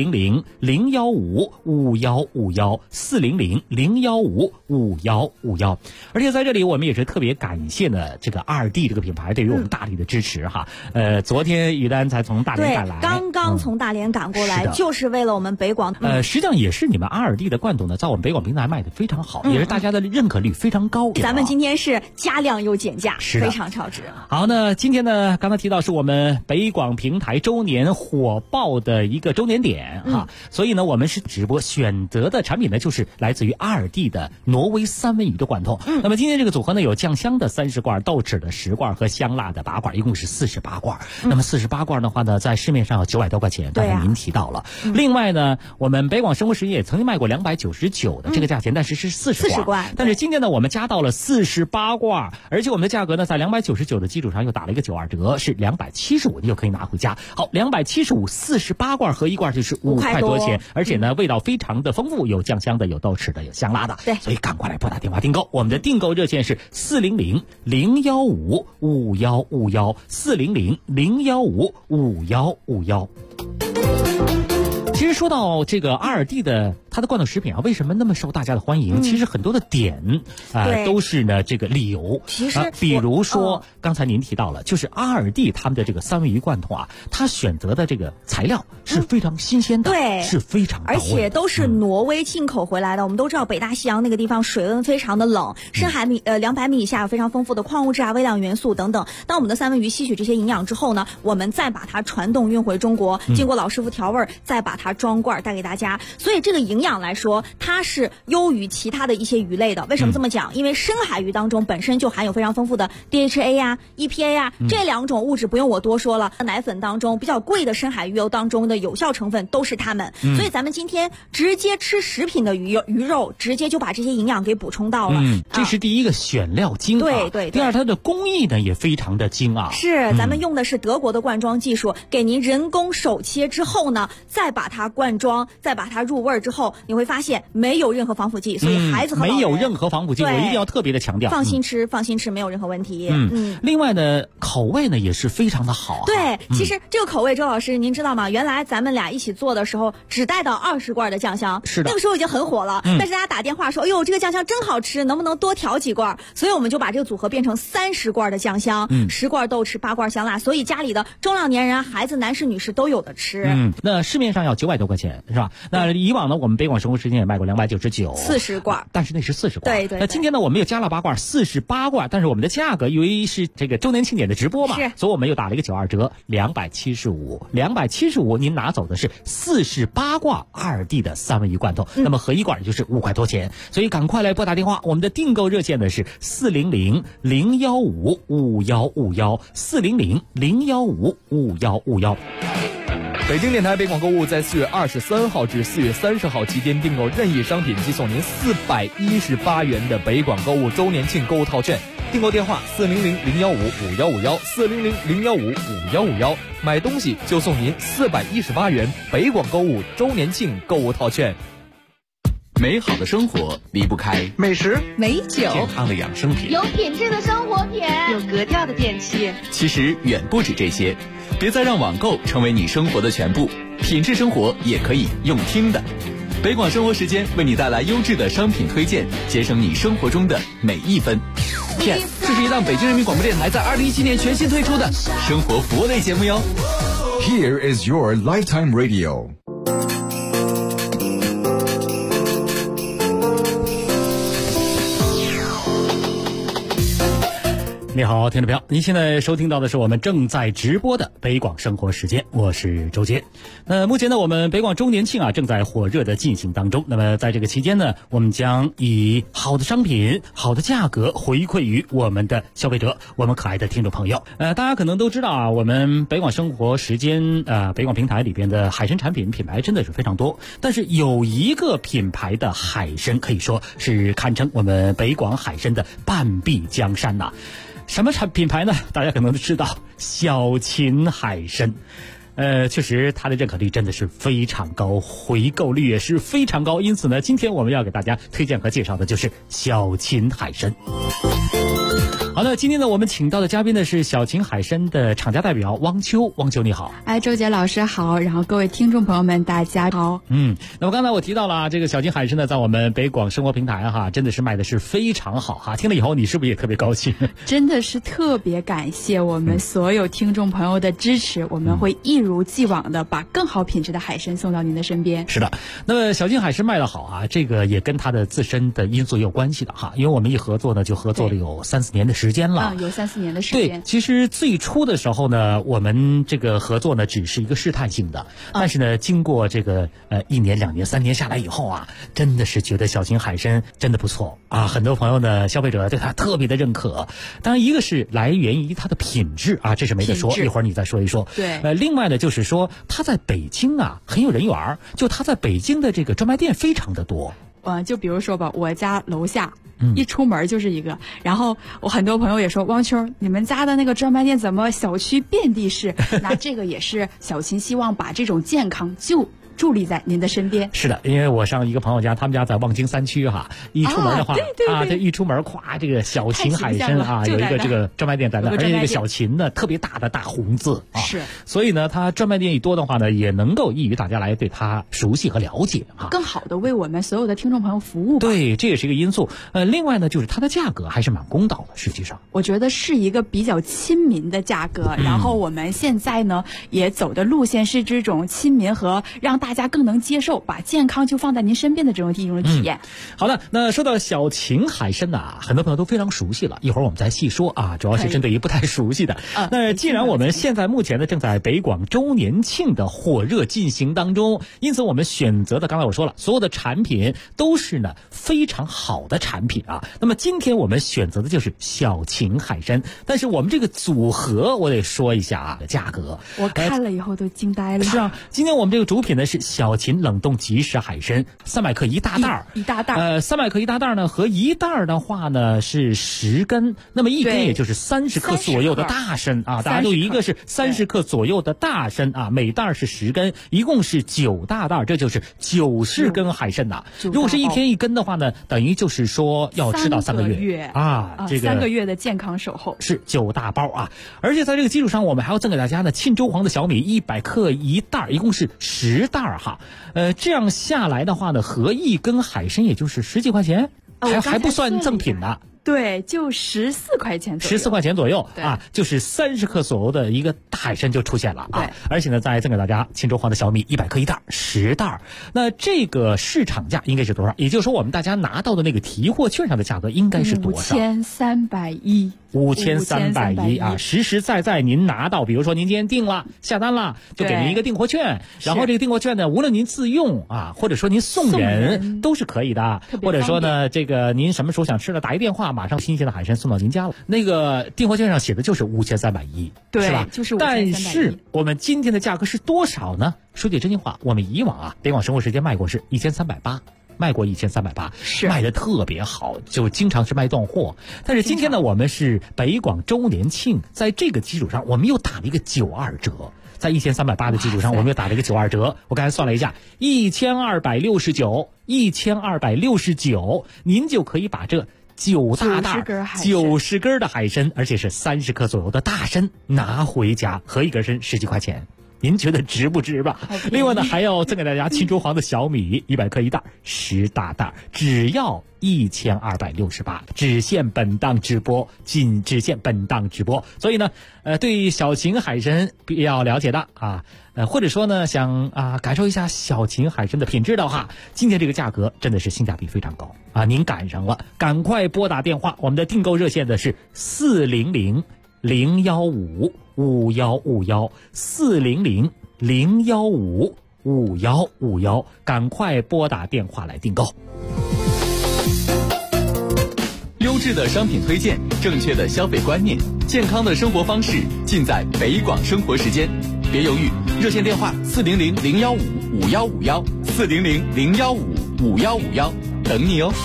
400-015-5151，400-015-5151。而且在这里我们也是特别感谢呢这个2D这个品牌对于我们大连的支持哈。昨天于丹才从大连赶来， 刚刚从大连赶过来，就是为了我们北广。 实际上也是你们2D的罐头呢，在我们北广平台卖的非常好，也是大家的认可率非常高。 咱们今天是加量又减价，非常超值。 好，那今天呢，刚才提到是我们北广平台周年火爆的一个周年点哈，所以呢，我们是直播选择的产品呢，就是来自于2D的挪威三文鱼的罐头。那么今天这个组合呢，有酱香的30罐、豆豉的10罐和香辣的8罐，一共是48罐。那么48罐的话呢，在市面上有900多块钱，刚才您提到了。另外呢，我们北广生活实验也曾经卖过299的这个价钱，但是是40罐。但是今天呢，我们加到了48罐，而且我们的价格呢，在299的基础上又打了一个92折，是275，你就可以拿回家。好，275 48罐合一罐就是5块多钱，而且呢，味道非常的丰富，有酱香的，有豆豉的，有香辣的。对，所以赶快来拨打电话订购。我们的订购热线是400-015-5151，400-015-5151。其实说到这个2D的它的罐头食品啊，为什么那么受大家的欢迎？其实很多的点都是呢这个理由。其实比如说刚才您提到了，就是 2D 他们的这个三文鱼罐头啊，它选择的这个材料是非常新鲜的，对，是非常到位的， 而且都是挪威进口回来的。我们都知道北大西洋那个地方水温非常的冷，深海200米以下有非常丰富的矿物质啊、微量元素等等。当我们的三文鱼吸取这些营养之后呢，我们再把它传动运回中国，经过老师傅调味，再把它装罐带给大家。所以这个营养来说，它是优于其他的一些鱼类的。为什么这么讲？因为深海鱼当中本身就含有非常丰富的 DHA 呀、EPA 呀，这2种物质不用我多说了。奶粉当中比较贵的深海鱼油当中的有效成分都是它们。所以咱们今天直接吃食品的鱼肉，直接就把这些营养给补充到了。 这是第一个选料精啊。对。第二，它的工艺呢也非常的精啊。 是，咱们用的是德国的灌装技术，给您人工手切之后呢，再把它灌装，再把它入味之后，你会发现没有任何防腐剂，所以孩子和老人没有任何防腐剂，我一定要特别的强调， 放心吃，没有任何问题。 另外呢，口味呢也是非常的好啊。 对，其实这个口味，周老师您知道吗？原来咱们俩一起做的时候，只带到20罐的酱香，是的，那个时候已经很火了。但是大家打电话说，哎呦，这个酱香真好吃，能不能多调几罐？所以我们就把这个组合变成30罐的酱香，10罐豆豉，8罐香辣，所以家里的中老年人、孩子、男士、女士都有的吃。 那市面上要900多块钱是吧？那以往呢，我们北广生活时间也卖过299，40 罐， 但是那是40罐。 对。 那今天呢，我们又加了8罐，48罐，但是我们的价格由于是这个周年庆典的直播嘛，所以我们又打了一个92折，275，您拿走的是48罐2D的三文鱼罐头，那么合一罐就是5块多钱，所以赶快来拨打电话，我们的订购热线呢是400-015-5151，400-015-5151。 北京电台北广购物在4月23号至4月30号期间订购任意商品即送您418元的北广购物周年庆购物套券。订购电话400-015-5151，400-015-5151，买东西就送您418元北广购物周年庆购物套券。 美好的生活离不开美食、 美酒、 健康的养生品， 有品质的生活品， 有格调的电器。 其实远不止这些，别再让网购成为你生活的全部，品质生活也可以用听的。北广生活时间为你带来优质的商品推荐，节省你生活中的每一分。Yes， 这是一档北京人民广播电台在2017年全新推出的生活服务类节目哟。 Here is your lifetime radio。 你好，听众朋友，您现在收听到的是我们正在直播的北广生活时间，我是周杰。目前呢，我们北广周年庆正在火热的进行当中。那么在这个期间呢，我们将以好的商品、好的价格回馈于我们的消费者，我们可爱的听众朋友。大家可能都知道我们北广生活时间北广平台里边的海参产品品牌真的是非常多，但是有一个品牌的海参可以说是堪称我们北广海参的半壁江山呐。什么品牌呢？大家可能都知道，小秦海参。确实它的认可率真的是非常高，回购率也是非常高，因此呢，今天我们要给大家推荐和介绍的就是小秦海参。好的，今天呢，我们请到的嘉宾呢是小秦海参的厂家代表汪秋。汪秋你好。 周杰老师好，然后各位听众朋友们大家好。 那么刚才我提到了这个小秦海参呢，在我们北广生活平台真的是卖的是非常好听了以后你是不是也特别高兴？ 真的是特别感谢我们所有听众朋友的支持，我们会一如既往的把更好品质的海参送到您的身边。 是的，那么小秦海参卖得好这个也跟它的自身的因素也有关系的因为我们一合作呢，就合作了有3-4年的时间了。 有3-4年的时间。 对，其实最初的时候呢，我们这个合作呢只是一个试探性的，但是呢，经过这个1年、2年、3年下来以后真的是觉得小秦海参真的不错很多朋友呢，消费者对它特别的认可。当然，一个是来源于它的品质这是没得说，一会儿你再说一说。 对， 另外呢，就是说它在北京很有人缘，就它在北京的这个专卖店非常的多。 就比如说吧，我家楼下一出门就是一个，然后我很多朋友也说，汪秋，你们家的那个专卖店怎么小区遍地是？那这个也是小秦希望把这种健康就伫立在您的身边。 是的，因为我上一个朋友家，他们家在望京3区一出门的话对， 一出门这个小秦海参有一个这个专卖店在那，而且这个小秦呢特别大的大红字是， 所以呢，它专卖店一多的话呢，也能够益于大家来对它熟悉和了解更好的为我们所有的听众朋友服务吧。 对，这也是一个因素。另外呢，就是它的价格还是蛮公道的，实际上我觉得是一个比较亲民的价格。然后我们现在呢也走的路线是这种亲民和让大家更能接受，把健康就放在您身边的这种体验。 好的，那说到小秦海参很多朋友都非常熟悉了，一会儿我们再细说主要是针对于不太熟悉的。那既然我们现在目前呢正在北广周年庆的火热进行当中，因此我们选择的，刚才我说了，所有的产品都是呢非常好的产品那么今天我们选择的就是小秦海参，但是我们这个组合我得说一下价格， 我看了以后都惊呆了。 是今天我们这个主品呢是小秦冷冻即食海参，300克一大袋一大袋 ，300克一大袋呢，和一袋的话呢是10根，那么一根也就是30克左右的大参大家都一个是30克左右的大参每袋是10根，一共是9大袋，这就是90根海参如果是一天1根的话呢，等于就是说要吃到3个月这个 3个月的健康守候， 是9大包而且在这个基础上，我们还要赠给大家呢沁州黄的小米100克一袋，一共是10袋这样下来的话呢，合1根海参也就是10几块钱，还不算赠品呢。 对，就14块钱左右 ，14块钱左右就是30克左右的一个大海参就出现了而且呢，再赠给大家沁州黄的小米100克一袋，10袋。那这个市场价应该是多少？也就是说，我们大家拿到的那个提货券上的价格应该是多少 ？5310。 5310实实在在您拿到，比如说您今天订了下单了，就给您一个订货券，然后这个订货券呢，无论您自用或者说您送人都是可以的，或者说呢，这个您什么时候想吃了打一电话，马上新鲜的海参送到您家了。那个订货券上写的就是5310， 对， 是吧？ 就是5310。 但是我们今天的价格是多少呢？说句真心话，我们以往北广生活时间卖过是1380。卖过1380， 是卖的特别好，就经常是卖断货。但是今天呢，我们是北广周年庆，在这个基础上，我们又打了一个92折。在1380的基础上，我们又打了一个92折。我刚才算了一下，1269，您就可以把这9大袋90根的海参，而且是30克左右的大参拿回家，合一根参10几块钱。 您觉得值不值吧？另外呢，还要赠给大家秦州黄的小米100克一袋，10大袋，只要1268，只限本档直播，仅只限本档直播。所以呢，对小秦海参比较了解的啊，或者说呢想感受一下小秦海参的品质的话，今天这个价格真的是性价比非常高啊！您赶上了，赶快拨打电话，我们的订购热线的是400-015-5151，400-015-5151，赶快拨打电话来订购。 优质的商品推荐，正确的消费观念，健康的生活方式，尽在北广生活时间。别犹豫，热线电话400-015-5151，400-015-5151，等你哦。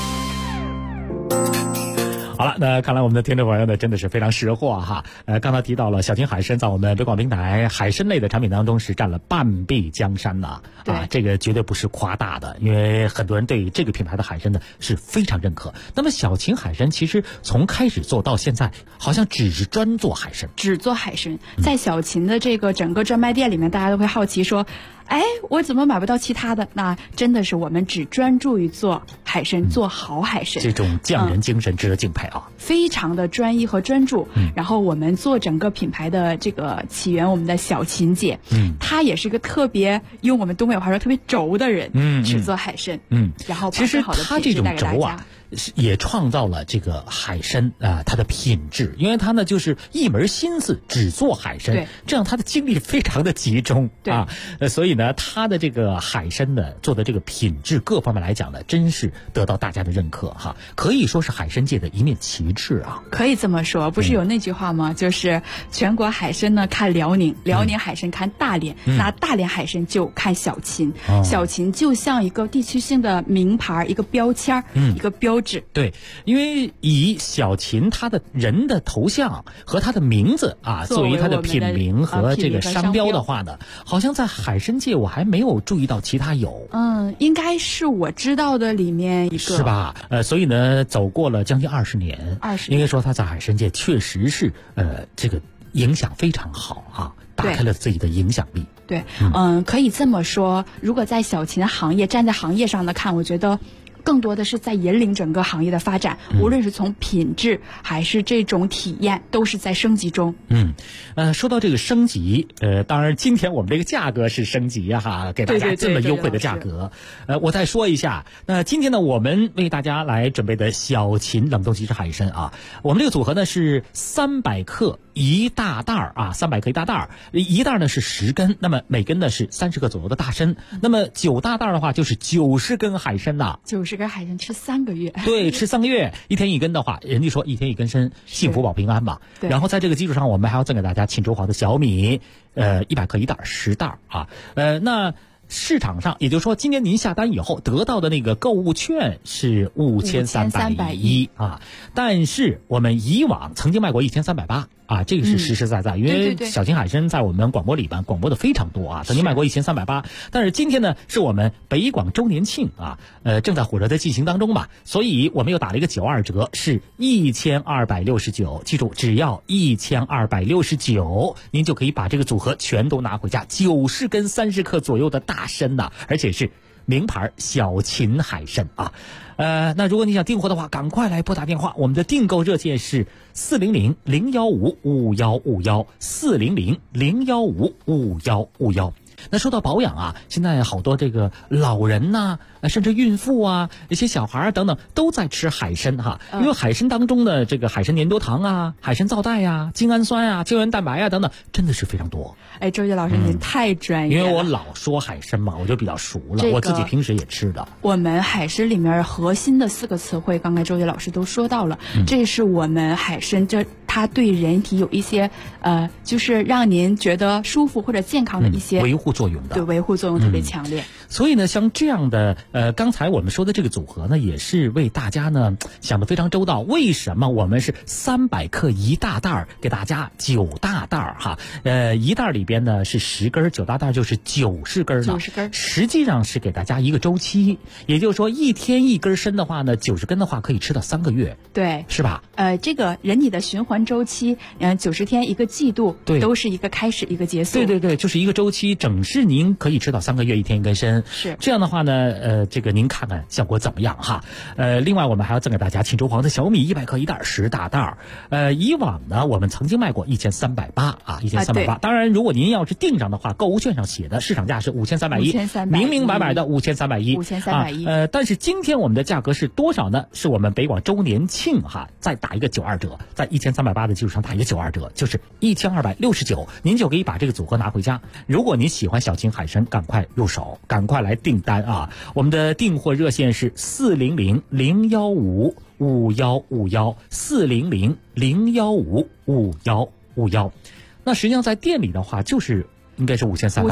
好了，那看来我们的听众朋友呢真的是非常识货哈。刚才提到了小秦海参在我们北广平台海参类的产品当中是占了半壁江山呐，这个绝对不是夸大的，因为很多人对这个品牌的海参呢是非常认可。那么小秦海参其实从开始做到现在，好像只是专做海参， 只做海参。在小秦的这个整个专卖店里面，大家都会好奇说，我怎么买不到其他的？那真的是我们只专注于做海参，做好海参。 这种匠人精神值得敬佩啊！ 非常的专一和专注。然后我们做整个品牌的这个起源，我们的小秦姐，她也是个特别用我们东北话说特别轴的人，只做海参。然后其实她这种轴啊，也创造了这个海参它的品质，因为它呢就是一门心思只做海参，这样它的精力非常的集中所以呢，它的这个海参的做的这个品质各方面来讲呢，真是得到大家的认可哈，可以说是海参界的一面旗帜啊。 可以这么说，不是有那句话吗？就是全国海参呢看辽宁，辽宁海参看大连，那大连海参就看小秦，小秦就像一个地区性的名牌，一个标签，一个标志。 对，因为以小秦他的人的头像和他的名字作为他的品名和这个商标的话呢，好像在海参界我还没有注意到其他有。 应该是我知道的里面一个， 是吧？所以呢，走过了将近20年，应该说他在海参界确实是这个影响非常好打开了自己的影响力。 对，可以这么说，如果在小秦行业站在行业上的看，我觉得更多的是在引领整个行业的发展，无论是从品质还是这种体验，都是在升级中。 说到这个升级，当然今天我们这个价格是升级给大家这么优惠的价格。我再说一下，那今天呢，我们为大家来准备的小秦冷冻即食海参我们这个组合呢是300克一大袋300克一大袋，一袋呢是10根，那么每根呢是30克左右的大参，那么9大袋的话就是90根海参 90根海参吃3个月， 对，吃3个月，1天1根的话，人家说1天1根参，幸福保平安嘛。然后在这个基础上，我们还要赠给大家秦州黄的小米，100克一袋，10袋那市场上，也就是说今年您下单以后得到的那个购物券是5310但是我们以往曾经卖过1380这个是实实在在，因为小秦海参在我们广播里边广播的非常多曾经卖过1380，但是今天呢是我们北广周年庆正在火热的进行当中嘛，所以我们又打了一个92折，是1269，记住只要1269，您就可以把这个组合全都拿回家，90根30克左右的大参而且是名牌小秦海参那如果你想订货的话，赶快来拨打电话，我们的订购热线是400-015-5151，400-015-5151。那说到保养现在好多这个老人甚至孕妇一些小孩等等都在吃海参因为海参当中的这个海参粘多糖海参皂苷精氨酸胶原蛋白等等，真的是非常多。 周杰老师您太专业了， 因为我老说海参嘛，我就比较熟了，我自己平时也吃的。 我们海参里面核心的4个词汇，刚才周杰老师都说到了，这是我们海参它对人体有一些就是让您觉得舒服或者健康的一些维护作用的， 对，维护作用特别强烈。 所以呢，像这样的刚才我们说的这个组合呢，也是为大家呢想得非常周到。为什么我们是300克一大袋给大家9大袋一袋里边呢是10根，9大袋就是90根 90根， 实际上是给大家一个周期，也就是说1天1根参的话呢，90根的话可以吃到3个月， 对， 是吧？ 这个人体的循环按周期，90天一个季度， 对， 都是一个开始一个结束。 对对对，就是一个周期，整是您可以吃到3个月1天一根参。 是这样的话呢，这个您看看效果怎么样哈？另外我们还要赠给大家庆州黄的小米100克1袋10大袋。以往呢我们曾经卖过1380啊，1380。当然，如果您要是订上的话，购物券上写的市场价是5310，明明白白的5310。但是今天我们的价格是多少呢？是我们北广周年庆哈，再打一个92折，在1380的基础上打一个92折，就是1269，您就可以把这个组合拿回家。如果您喜欢小秦海参，赶快入手，赶快来订单啊！我们的订货热线是400-015-515，400-015-5151。那实际上在店里的话，就是应该是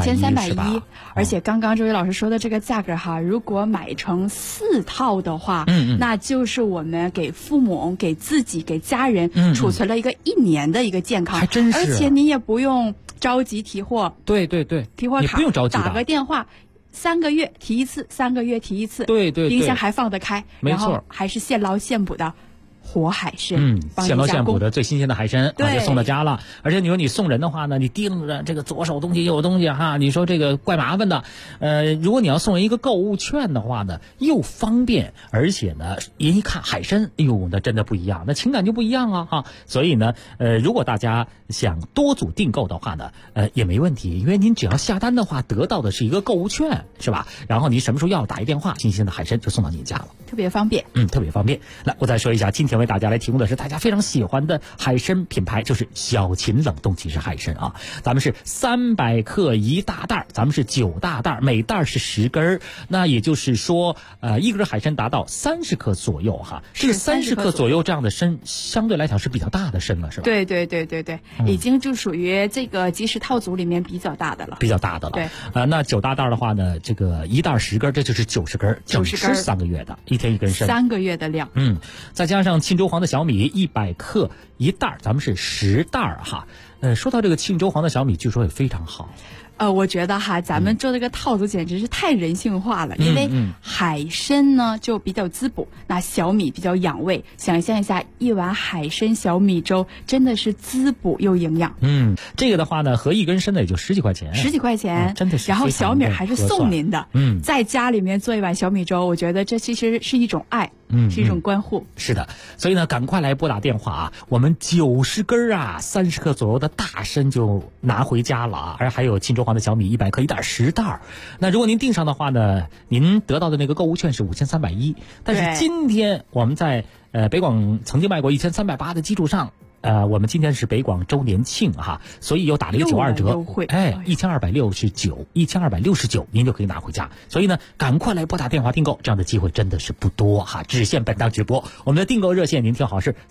5310， 而且刚刚周宇老师说的这个价格哈，如果买成4套的话，那就是我们给父母、给自己、给家人储存了一个1年的一个健康， 还真是。 而且你也不用着急提货， 对对对， 提货卡你不用着急的， 打个电话。3个月提一次，3个月提一次， 对对对， 冰箱还放得开， 没错， 然后还是现捞现捕的活海参， 现捞现捕的最新鲜的海参，就送到家了。而且你说你送人的话呢，你盯着这个左手东西右手东西哈，你说这个怪麻烦的。如果你要送人一个购物券的话呢，又方便，而且呢，人一看海参，哎呦，那真的不一样，那情感就不一样啊哈。所以呢，如果大家想多组订购的话呢，也没问题，因为您只要下单的话，得到的是一个购物券，是吧？然后你什么时候要打一电话，新鲜的海参就送到你家了， 特别方便。 特别方便。来，我再说一下，今天为大家来提供的是大家非常喜欢的海参品牌，就是小秦冷冻即食海参啊。咱们是300克1大袋，咱们是9大袋，每袋是10根。那也就是说，一根海参达到30克左右哈。这个30克左右这样的参，相对来讲是比较大的参了，是吧？ 对对对对对，已经就属于这个即食套组里面比较大的了。 比较大的了。 对。 那9大袋的话呢，这个1袋10根，这就是90根，整吃3个月的，1天1根参 ，3个月的量。 再加上庆州黄的小米100克1袋，咱们是10袋哈。说到这个庆州黄的小米，据说也非常好。 我觉得哈，咱们做这个套组简直是太人性化了，因为海参呢就比较滋补，那小米比较养胃。想象一下，一碗海参小米粥真的是滋补又营养。 这个的话呢，合一根参的也就10几块钱 ，10几块钱， 真的是。 然后小米还是送您的，在家里面做一碗小米粥，我觉得这其实是一种爱。是一种关护。 是的，所以呢，赶快来拨打电话啊！我们90根啊，30克左右的大参就拿回家了啊！而还有庆州黄的小米100克1袋10袋。那如果您订上的话呢，您得到的那个购物券是5310。但是今天我们在北广曾经卖过1380的基础上。我们今天是北广周年庆哈，所以又打了一个92折，1269，您就可以拿回家。所以呢，赶快来拨打电话订购，这样的机会真的是不多哈，只限本档直播。我们的订购热线您听好是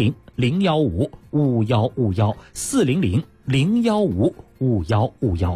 400-015-5151，400-015-5151。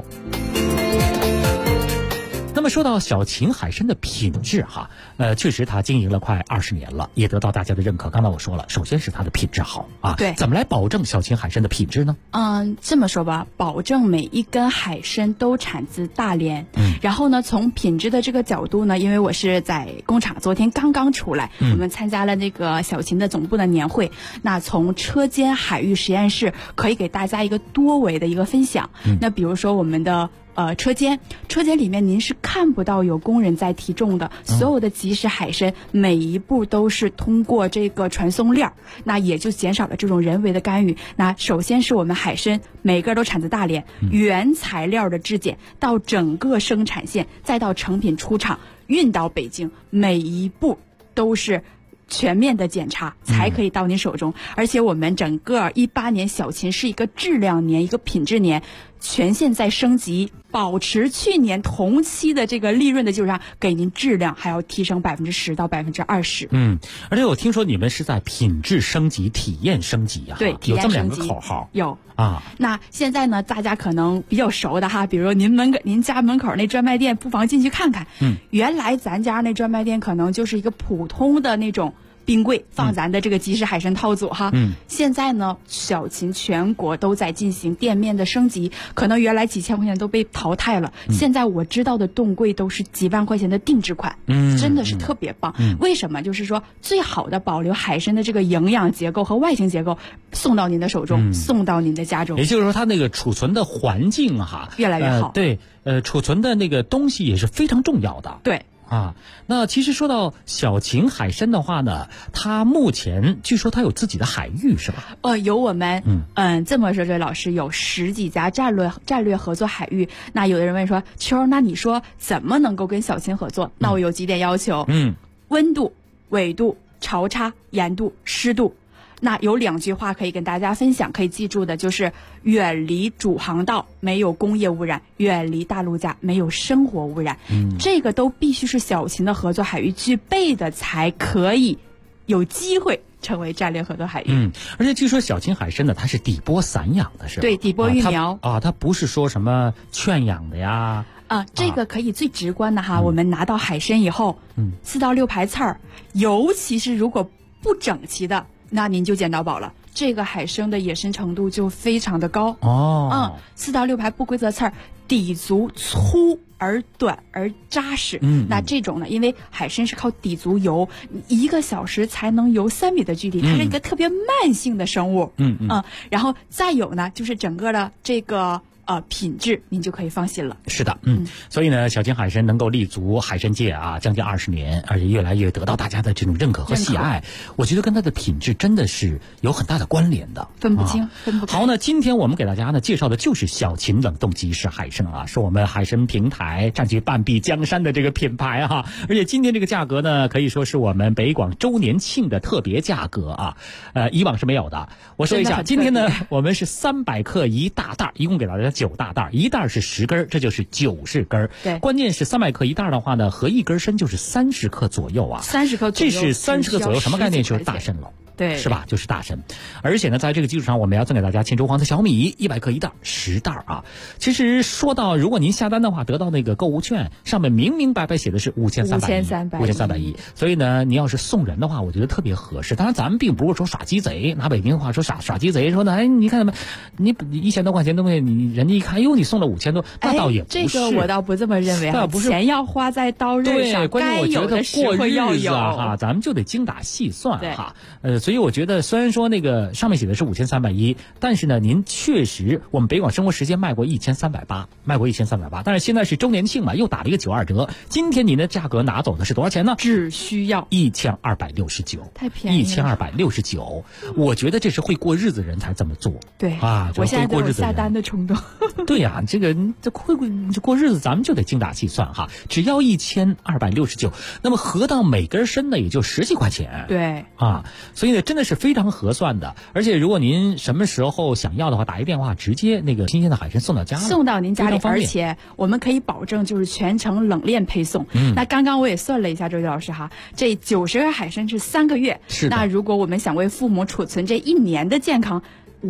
那么说到小秦海参的品质哈，确实它经营了快20年了，也得到大家的认可。刚才我说了，首先是它的品质好啊。 对， 怎么来保证小秦海参的品质呢？ 这么说吧，保证每一根海参都产自大连。然后呢，从品质的这个角度呢，因为我是在工厂，昨天刚刚出来，我们参加了那个小秦的总部的年会。那从车间海域实验室可以给大家一个多维的一个分享。那比如说我们的。车间里面您是看不到有工人在提重的，所有的即食海参每一步都是通过这个传送链，那也就减少了这种人为的干预。那首先是我们海参每个都产自大连，原材料的质检到整个生产线，再到成品出厂运到北京，每一步都是全面的检查才可以到您手中。而且我们整个18年小秦是一个质量年，一个品质年，全线在升级，保持去年同期的这个利润的基础上，给您质量还要提升10%到20%。 而且我听说你们是在品质升级、体验升级啊。 对，体验升级有这么2个口号。 有啊。 那现在呢，大家可能比较熟的哈，比如您家门口那专卖店，不妨进去看看。原来咱家那专卖店可能就是一个普通的那种冰柜放咱的这个即食海参套组哈。现在呢，小秦全国都在进行店面的升级，可能原来几千块钱都被淘汰了，现在我知道的冻柜都是几万块钱的定制款，真的是特别棒。为什么？就是说最好的保留海参的这个营养结构和外形结构，送到您的手中，送到您的家中。 也就是说，它那个储存的环境哈越来越好。 对，储存的那个东西也是非常重要的。 对。 那其实说到小秦海参的话呢，它目前据说它有自己的海域是吧？ 有我们这么说，这位老师有10几家战略合作海域。那有的人问说，秋，那你说怎么能够跟小秦合作？那我有几点要求，温度、纬度、潮差、盐度、湿度。那有2句话可以跟大家分享，可以记住的就是远离主航道，没有工业污染；远离大陆架，没有生活污染。这个都必须是小秦的合作海域具备的，才可以有机会成为战略合作海域。 而且据说小秦海参呢，它是底波散养的，是吧？ 对，底波育苗它不是说什么圈养的呀。 这个可以最直观的哈，我们拿到海参以后，4到6排刺儿，尤其是如果不整齐的，那您就捡到宝了。这个海参的野生程度就非常的高4到6排不规则刺儿，底足粗而短而扎实。那这种呢，因为海参是靠底足游，1个小时才能游3米的距离，它是一个特别慢性的生物。然后再有呢，就是整个的这个品质您就可以放心了。 是的，所以呢，小秦海参能够立足海参界将近20年，而且越来越得到大家的这种认可和喜爱，我觉得跟它的品质真的是有很大的关联的， 分不清，分不开。 好，那今天我们给大家呢介绍的就是小秦冷冻即食海参是我们海参平台占据半壁江山的这个品牌而且今天这个价格呢，可以说是我们北广周年庆的特别价格以往是没有的。我说一下，今天呢，我们是300克1大袋，一共给大家9大袋，一袋是10根，这就是90根。 对， 关键是300克1袋的话呢，合1根参就是30克左右 30克左右， 这是30克左右，什么概念？就是大参了。 对， 是吧？就是大参。而且呢，在这个基础上，我们要赠给大家庆州黄的小米100克1袋，10袋其实说到，如果您下单的话，得到那个购物券，上面明明白白写的是5310，所以呢，您要是送人的话，我觉得特别合适。当然，咱们并不是说耍鸡贼，拿北京话说耍鸡贼，说呢，你看你1000多块钱东西，人家一看，你送了5000多，那倒也不是。 这个我倒不这么认为钱要花在刀刃上，该有的时候要有咱们就得精打细算所以我觉得，虽然说那个上面写的是5310，但是呢，您确实我们北广生活时间卖过1380，但是现在是周年庆嘛，又打了一个92折。今天您的价格拿走的是多少钱呢？ 只需要 1269， 太便宜了 ，1269。我觉得这是会过日子人才这么做。 对我现在都有下单的冲动。 对呀，这过日子咱们就得精打细算只要1269，那么合到每根参呢也就10几块钱。 对所以呢，真的是非常合算的。而且如果您什么时候想要的话，打一电话，直接那个新鲜的海参送到家里， 送到您家里，而且我们可以保证就是全程冷链配送。那刚刚我也算了一下，周老师这90根海参是3个月。 是的。 那如果我们想为父母储存这1年的健康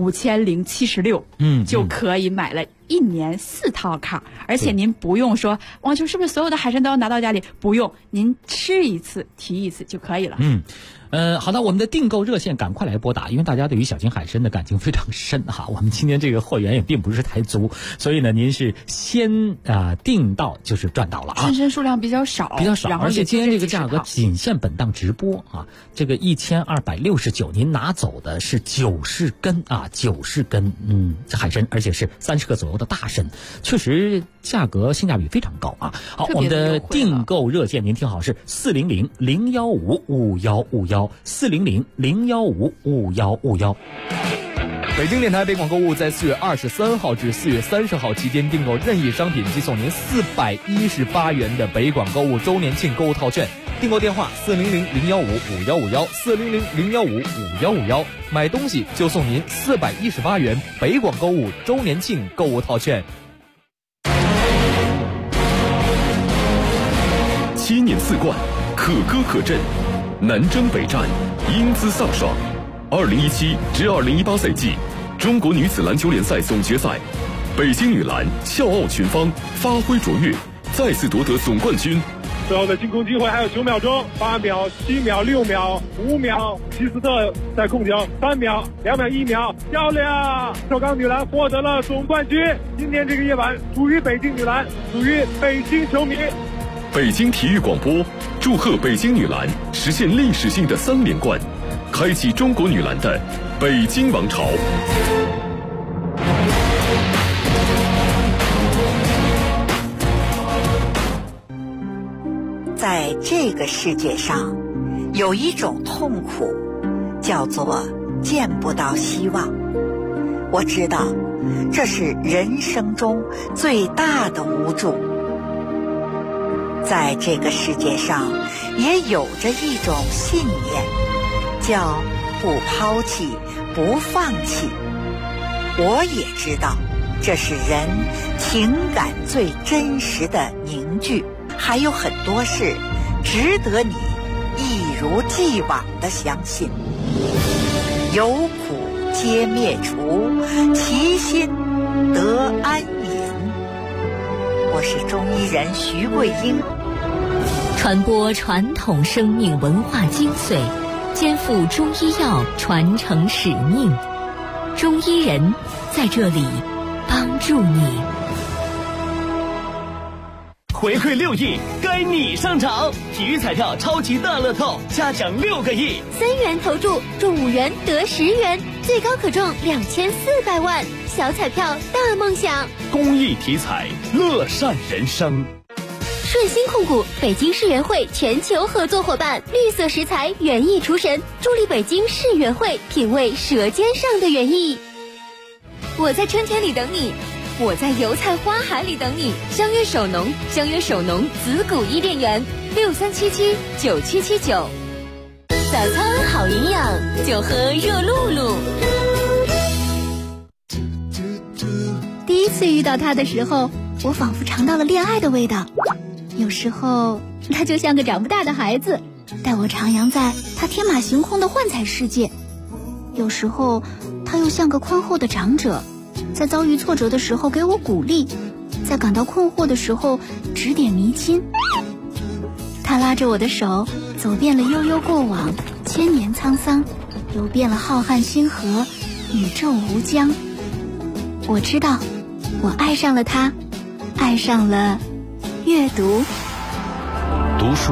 ，5076，就可以买了1年4套卡，而且您不用说王秋是不是所有的海参都要拿到家里，不用，您吃一次提一次就可以了。 好的，我们的订购热线赶快来拨打，因为大家对于小秦海参的感情非常深我们今天这个货源也并不是太足，所以呢，您是先订到就是赚到了参参数量比较少， 而且今天这个价格仅限本档直播这个1269，您拿走的是90根90根海参，而且是30克左右的大参，确实价格性价比非常高好，我们的订购热线您听好，是400-015-5151，400-015-5151。 北京电台北广购物在4月23号至4月30号期间订购任意商品即送您418元的北广购物周年庆购物套券。订购电话400-015-5151，400-015-5151，买东西就送您418元北广购物周年庆购物套券。 7年4冠，可歌可阵，南征北战，英姿飒爽。2017至2018赛季中国女子篮球联赛总决赛，北京女篮笑傲群芳，发挥卓越，再次夺得总冠军。 最后的进攻机会还有9秒钟，8秒、7秒、6秒、5秒，齐斯特在控球，3秒、2秒、1秒，漂亮！首钢女篮获得了总冠军。今天这个夜晚属于北京女篮，属于北京球迷。 北京体育广播祝贺北京女篮实现历史性的3连冠，开启中国女篮的北京王朝。 在这个世界上，有一种痛苦，叫做见不到希望。我知道，这是人生中最大的无助。在这个世界上，也有着一种信念，叫不抛弃，不放弃。我也知道，这是人情感最真实的凝聚。还有很多事值得你一如既往的相信。有苦皆灭除，其心得安隐。我是中医人徐桂英， 传播传统生命文化精髓，肩负中医药传承使命。中医人在这里帮助你。 回馈6亿，该你上场！体育彩票超级大乐透，嘉奖6个亿 ，3元投注中5元得10元，最高可中2400万，小彩票大梦想。 公益体彩，乐善人生。 顺鑫控股北京世园会全球合作伙伴，绿色食材园艺厨神，助力北京世园会品味舌尖上的园艺。我在春天里等你，我在油菜花海里等你。相约首农，相约首农子谷伊甸园，63779779。早餐好营养，就喝热露露。 第一次遇到他的时候，我仿佛尝到了恋爱的味道。有时候他就像个长不大的孩子，带我徜徉在他天马行空的幻彩世界。有时候他又像个宽厚的长者，在遭遇挫折的时候给我鼓励，在感到困惑的时候指点迷津。他拉着我的手，走遍了悠悠过往，千年沧桑，游遍了浩瀚星河，宇宙无疆。我知道，我爱上了他，爱上了阅读。 读书